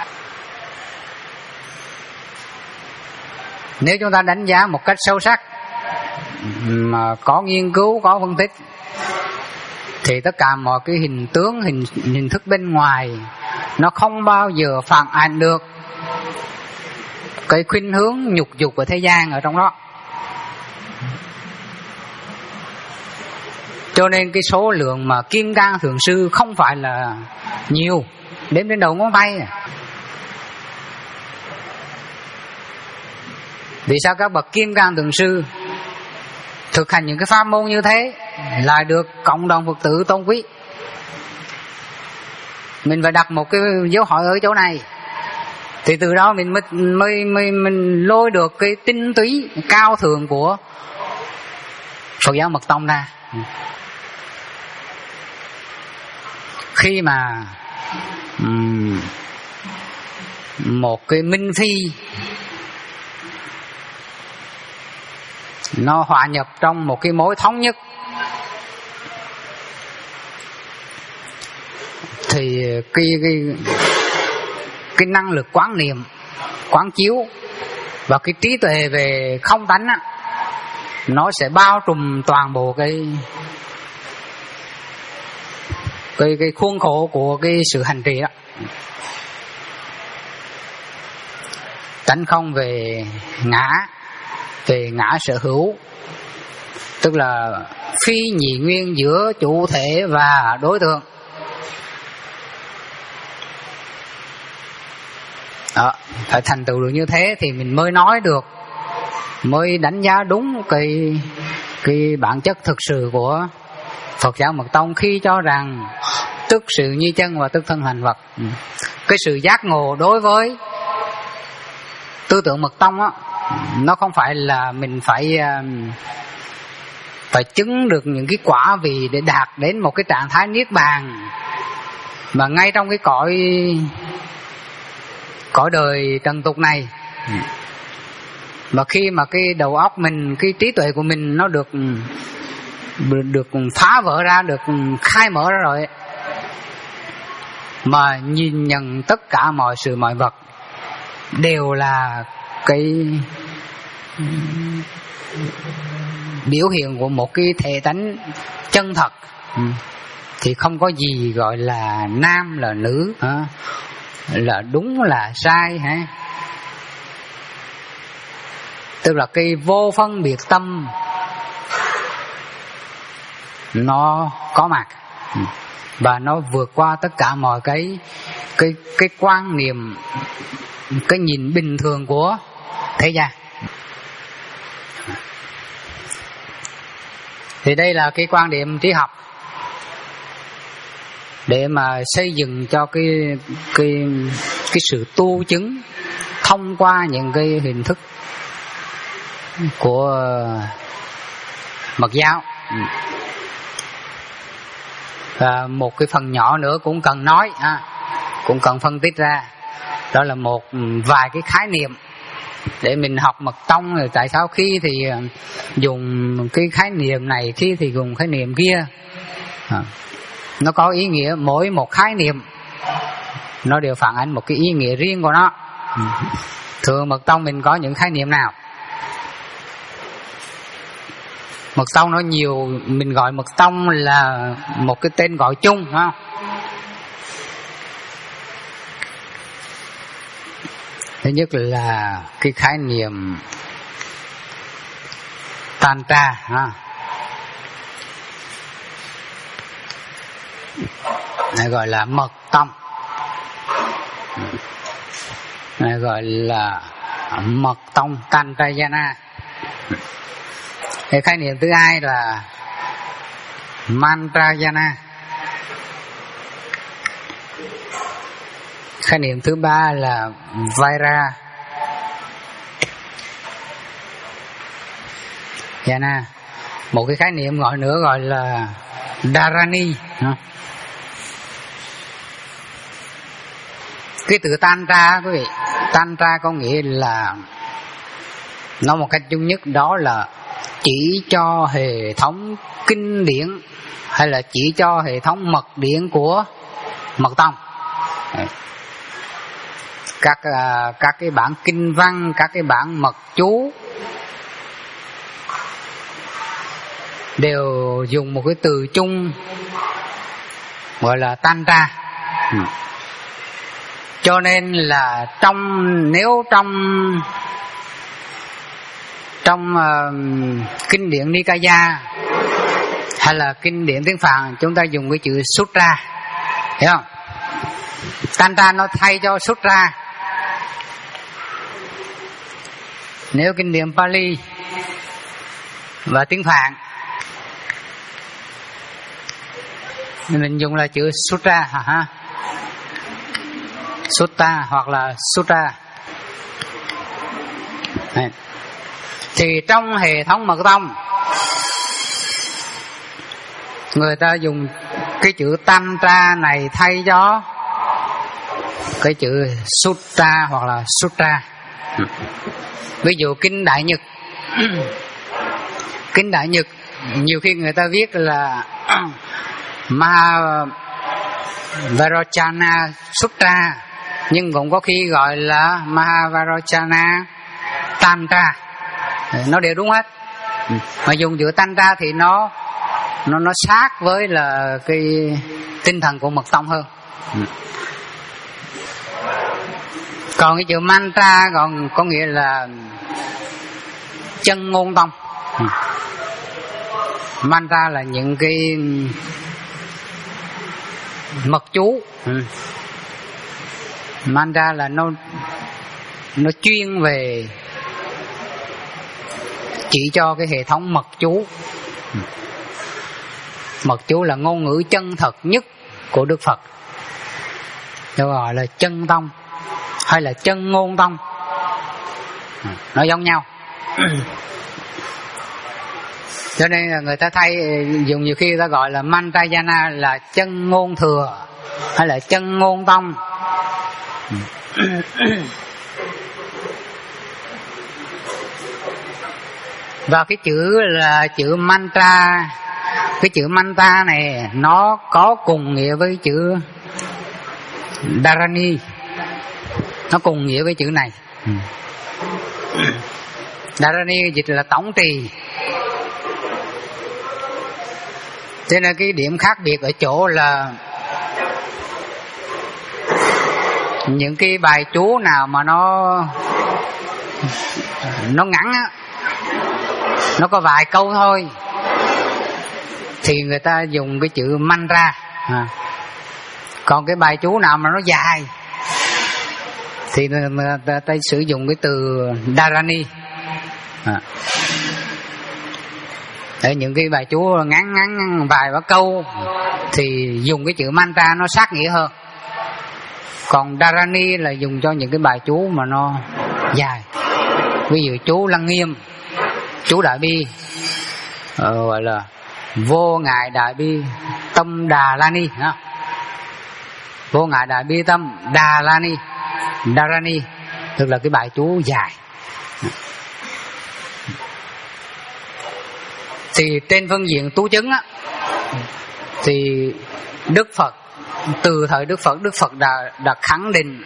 Nếu chúng ta đánh giá một cách sâu sắc mà có nghiên cứu, có phân tích, thì tất cả mọi cái hình tướng, hình hình thức bên ngoài nó không bao giờ phản ảnh được cái khuynh hướng nhục dục của thế gian ở trong đó. Cho nên cái số lượng mà kim cang thượng sư không phải là nhiều, đếm đến đầu ngón tay. Vì sao các bậc kim cang thượng sư thực hành những cái pháp môn như thế lại được cộng đồng Phật tử tôn quý? Mình phải đặt một cái dấu hỏi ở chỗ này, thì từ đó mình mới mới mới mình lôi được cái tinh túy cao thượng của Phật giáo Mật Tông ra. Khi mà um, một cái minh phi nó hòa nhập trong một cái mối thống nhất, thì cái cái cái năng lực quán niệm, quán chiếu và cái trí tuệ về không tánh á, nó sẽ bao trùm toàn bộ cái cái cái khuôn khổ của cái sự hành trì đó. Tánh không về ngã, về ngã sở hữu, tức là phi nhị nguyên giữa chủ thể và đối tượng. Đó, phải thành tựu được như thế thì mình mới nói được, mới đánh giá đúng cái cái bản chất thực sự của Phật giáo Mật Tông khi cho rằng tức sự như chân và tức thân hành vật. Cái sự giác ngộ đối với tư tưởng Mật Tông á, nó không phải là mình phải phải chứng được những cái quả vị để đạt đến một cái trạng thái niết bàn, mà ngay trong cái cõi cõi đời trần tục này, mà khi mà cái đầu óc mình, cái trí tuệ của mình nó được được phá vỡ ra, được khai mở ra rồi, mà nhìn nhận tất cả mọi sự mọi vật đều là cái biểu hiện của một cái thể tánh chân thật, thì không có gì gọi là nam là nữ, là đúng là sai hả? Tức là cái vô phân biệt tâm nó có mặt, và nó vượt qua tất cả mọi cái cái cái quan niệm, cái nhìn bình thường của thế gian. Thì đây là cái quan điểm triết học để mà xây dựng cho cái cái cái sự tu chứng thông qua những cái hình thức của Mật giáo. Và một cái phần nhỏ nữa cũng cần nói, à, cũng cần phân tích ra, đó là một vài cái khái niệm để mình học Mật Tông. Rồi tại sao khi thì dùng cái khái niệm này, khi thì dùng khái niệm kia, à, nó có ý nghĩa, mỗi một khái niệm nó đều phản ánh một cái ý nghĩa riêng của nó. Thường Mật Tông mình có những khái niệm nào? Mật Tông nó nhiều, mình gọi Mật Tông là một cái tên gọi chung, đúng không? Thứ nhất là cái khái niệm Tantra, ha. Này gọi là Mật Tông, này gọi là Mật Tông Tantrayana. Cái khái niệm thứ hai là Mantrayana. Khái niệm thứ ba là Vaira Yana. Một cái khái niệm gọi nữa gọi là Dharani. Cái từ Tantra quý vị, Tantra có nghĩa là, nói một cách chung nhất, đó là chỉ cho hệ thống kinh điển hay là chỉ cho hệ thống mật điển của mật tông. Các các cái bản kinh văn, các cái bản mật chú đều dùng một cái từ chung gọi là Tantra. Ừ. Cho nên là trong nếu trong trong uh, kinh điển Nikaya hay là kinh điển tiếng Phạn, chúng ta dùng cái chữ Sutra, hiểu không? Tantra nó thay cho Sutra. Nếu kinh điển Pali và tiếng Phạn mình dùng là chữ Sutra hả? Sutta hoặc là Sutra. Đấy. Thì trong hệ thống mật tông người ta dùng cái chữ Tantra này thay cho cái chữ Sutta hoặc là Sutra. Ví dụ kinh Đại Nhật kinh Đại Nhật nhiều khi người ta viết là Mahavajrayana Sutra, nhưng cũng có khi gọi là Mahavajrayana Tantra, nó đều đúng hết. Mà dùng chữ Tantra thì nó nó nó sát với là cái tinh thần của mật tông hơn. Còn cái chữ mantra còn có nghĩa là chân ngôn tông. Mantra là những cái mật chú. Mantra là nó nó chuyên về chỉ cho cái hệ thống mật chú. Mật chú là ngôn ngữ chân thật nhất của Đức Phật, được gọi là chân tông hay là chân ngôn tông, nó giống nhau. Cho nên là người ta thay dùng nhiều khi người ta gọi là Mantrayana là chân ngôn thừa hay là chân ngôn tông. Và cái chữ là chữ mantra, cái chữ mantra này nó có cùng nghĩa với chữ Dharani, nó cùng nghĩa với chữ này. Dharani dịch là tổng trì. Cho nên cái điểm khác biệt ở chỗ là những cái bài chú nào mà nó nó ngắn á, nó có vài câu thôi, thì người ta dùng cái chữ mantra. À. Còn cái bài chú nào mà nó dài thì người ta, ta sử dụng cái từ Dharani. À. Ở những cái bài chú ngắn ngắn vài ba câu thì dùng cái chữ mantra nó sát nghĩa hơn. Còn Dharani là dùng cho những cái bài chú mà nó dài. Ví dụ chú Lăng Nghiêm, chú Đại Bi, ờ, gọi là Vô Ngại Đại Bi Tâm Đà La Ni. Vô Ngại Đại Bi Tâm Đà La Ni, Dharani, tức là cái bài chú dài. Thì trên phương diện tú chứng á, thì Đức Phật, từ thời Đức Phật, Đức Phật đã, đã khẳng định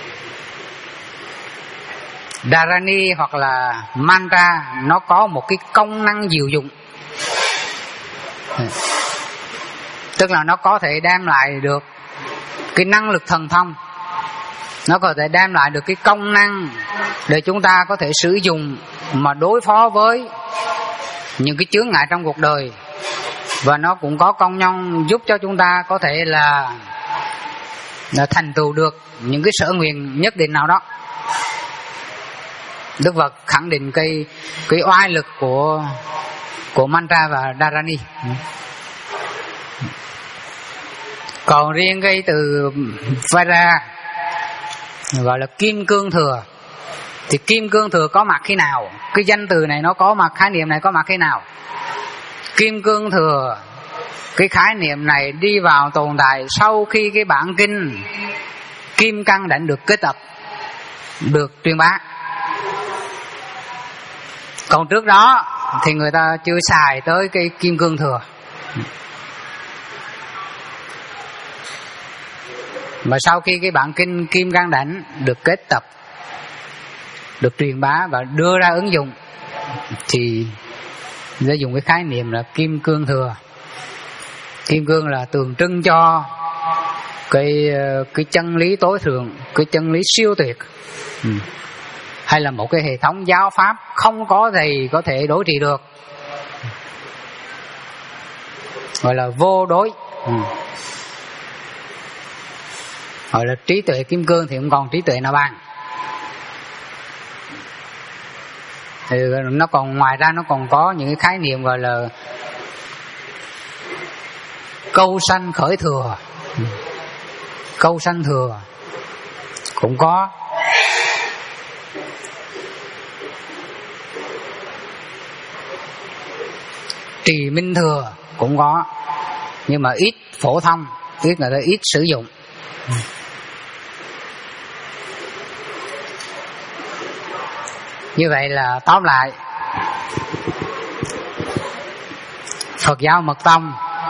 Dharani hoặc là mantra nó có một cái công năng diệu dụng. Tức là nó có thể đem lại được cái năng lực thần thông, nó có thể đem lại được cái công năng để chúng ta có thể sử dụng mà đối phó với những cái chướng ngại trong cuộc đời. Và nó cũng có công năng giúp cho chúng ta có thể là, là thành tựu được những cái sở nguyện nhất định nào đó. Đức Phật khẳng định cái cái oai lực của của mantra và Dharani. Còn riêng cái từ Vajra gọi là kim cương thừa, thì kim cương thừa có mặt khi nào? Cái danh từ này nó có mặt, khái niệm này có mặt khi nào? Kim cương thừa, cái khái niệm này đi vào tồn tại sau khi cái bản kinh Kim Cang Đảnh được kết tập, được truyền bá. Còn trước đó thì người ta chưa xài tới cái kim cương thừa. Mà sau khi cái bản kinh Kim Cang Đảnh được kết tập, được truyền bá và đưa ra ứng dụng, thì đã dùng cái khái niệm là kim cương thừa. Kim cương là tượng trưng cho cái cái chân lý tối thượng, cái chân lý siêu tuyệt, ừ. hay là một cái hệ thống giáo pháp không có gì có thể đối trị được, gọi là vô đối, ừ. gọi là trí tuệ kim cương thì không còn trí tuệ nào bằng. Thì nó còn, ngoài ra nó còn có những cái khái niệm gọi là câu sanh khởi thừa, câu sanh thừa cũng có. Trì minh thừa cũng có, nhưng mà ít phổ thông, ít người ta ít sử dụng. Như vậy là tóm lại, Phật giáo Mật Tông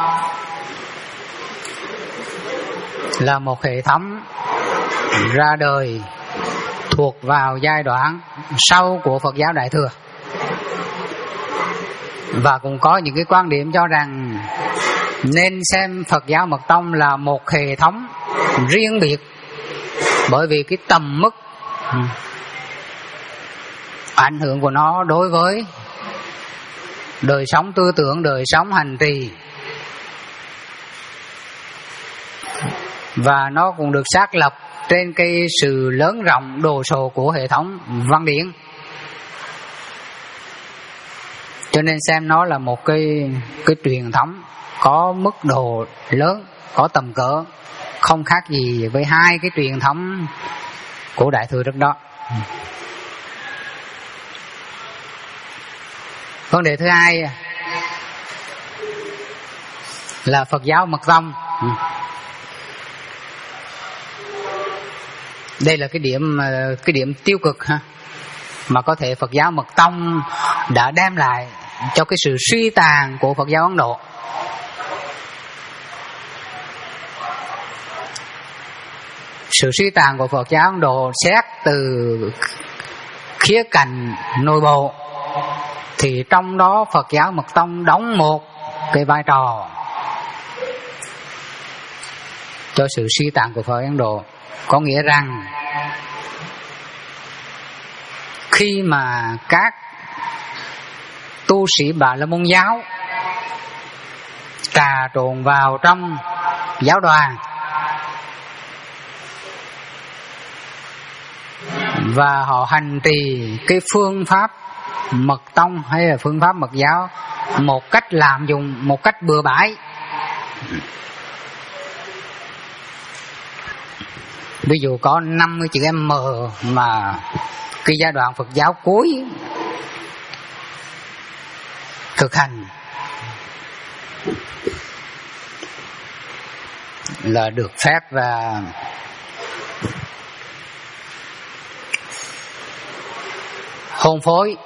là một hệ thống ra đời thuộc vào giai đoạn sau của Phật giáo Đại Thừa, và cũng có những cái quan điểm cho rằng nên xem Phật giáo Mật Tông là một hệ thống riêng biệt, bởi vì cái tầm mức ảnh hưởng của nó đối với đời sống tư tưởng, đời sống hành trì, và nó cũng được xác lập trên cái sự lớn rộng đồ sộ của hệ thống văn điển. Cho nên xem nó là một cái cái truyền thống có mức độ lớn, có tầm cỡ, không khác gì với hai cái truyền thống của Đại Thừa trước đó. Vấn đề thứ hai là Phật giáo Mật Tông. Đây là cái điểm cái điểm tiêu cực ha, mà có thể Phật giáo Mật Tông đã đem lại cho cái sự suy tàn của Phật giáo Ấn Độ. Sự suy tàn của Phật giáo Ấn Độ xét từ khía cạnh nội bộ, thì trong đó Phật giáo Mật Tông đóng một cái vai trò cho sự suy tàn của Phật Ấn Độ. Có nghĩa rằng khi mà các tu sĩ Bà La Môn giáo trà trộn vào trong giáo đoàn và họ hành trì cái phương pháp Mật Tông hay là phương pháp Mật giáo một cách làm dùng, một cách bừa bãi, ví dụ có năm mươi chữ M mà cái giai đoạn Phật giáo cuối thực hành là được phép và hôn phối,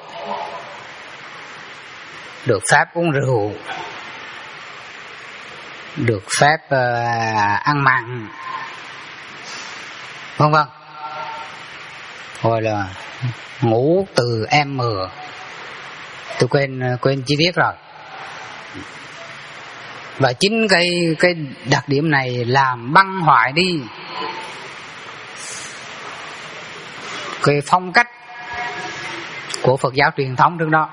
được phép uống rượu, được phép uh, ăn mặn, vân vân, gọi là ngủ từ M, tôi quên quên chi tiết rồi. Và chính cái cái đặc điểm này làm băng hoại đi cái phong cách của Phật giáo truyền thống trước đó.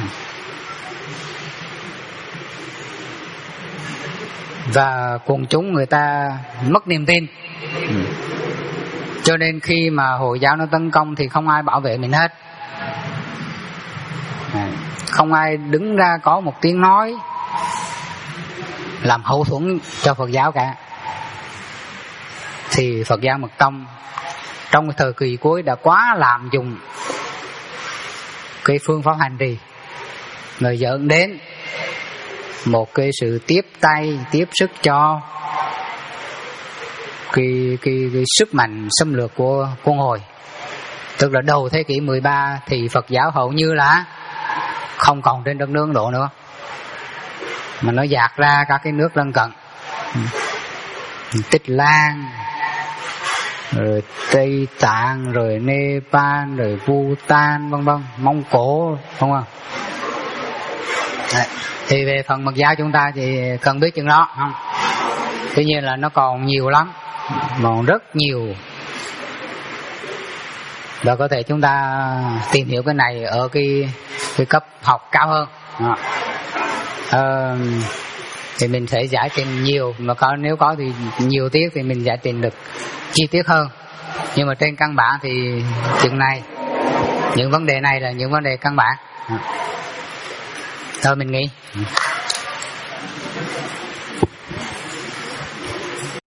Và quần chúng người ta mất niềm tin, cho nên khi mà Hồi giáo nó tấn công thì không ai bảo vệ mình hết, không ai đứng ra có một tiếng nói làm hậu thuẫn cho Phật giáo cả. Thì Phật giáo Mật Tông trong cái thời kỳ cuối đã quá lạm dụng cái phương pháp hành trì, rồi dẫn đến một cái sự tiếp tay tiếp sức cho cái, cái, cái sức mạnh xâm lược của quân Hồi. Tức là đầu thế kỷ mười ba thì Phật giáo hầu như là không còn trên đất nước Ấn Độ nữa, mà nó dạt ra các cái nước lân cận, Tích Lan, rồi Tây Tạng, rồi Nepal, rồi Bhutan, vân vân, Mông Cổ, không không? Đấy. Thì về phần Mật giáo chúng ta thì cần biết chừng đó, không? Tuy nhiên là nó còn nhiều lắm, còn rất nhiều, và có thể chúng ta tìm hiểu cái này ở cái cái cấp học cao hơn. Đó. Ờ, thì mình sẽ giải trình nhiều, mà có nếu có thì nhiều tiết thì mình giải trình được chi tiết hơn, nhưng mà trên căn bản thì chừng này, những vấn đề này là những vấn đề căn bản. Thôi mình nghĩ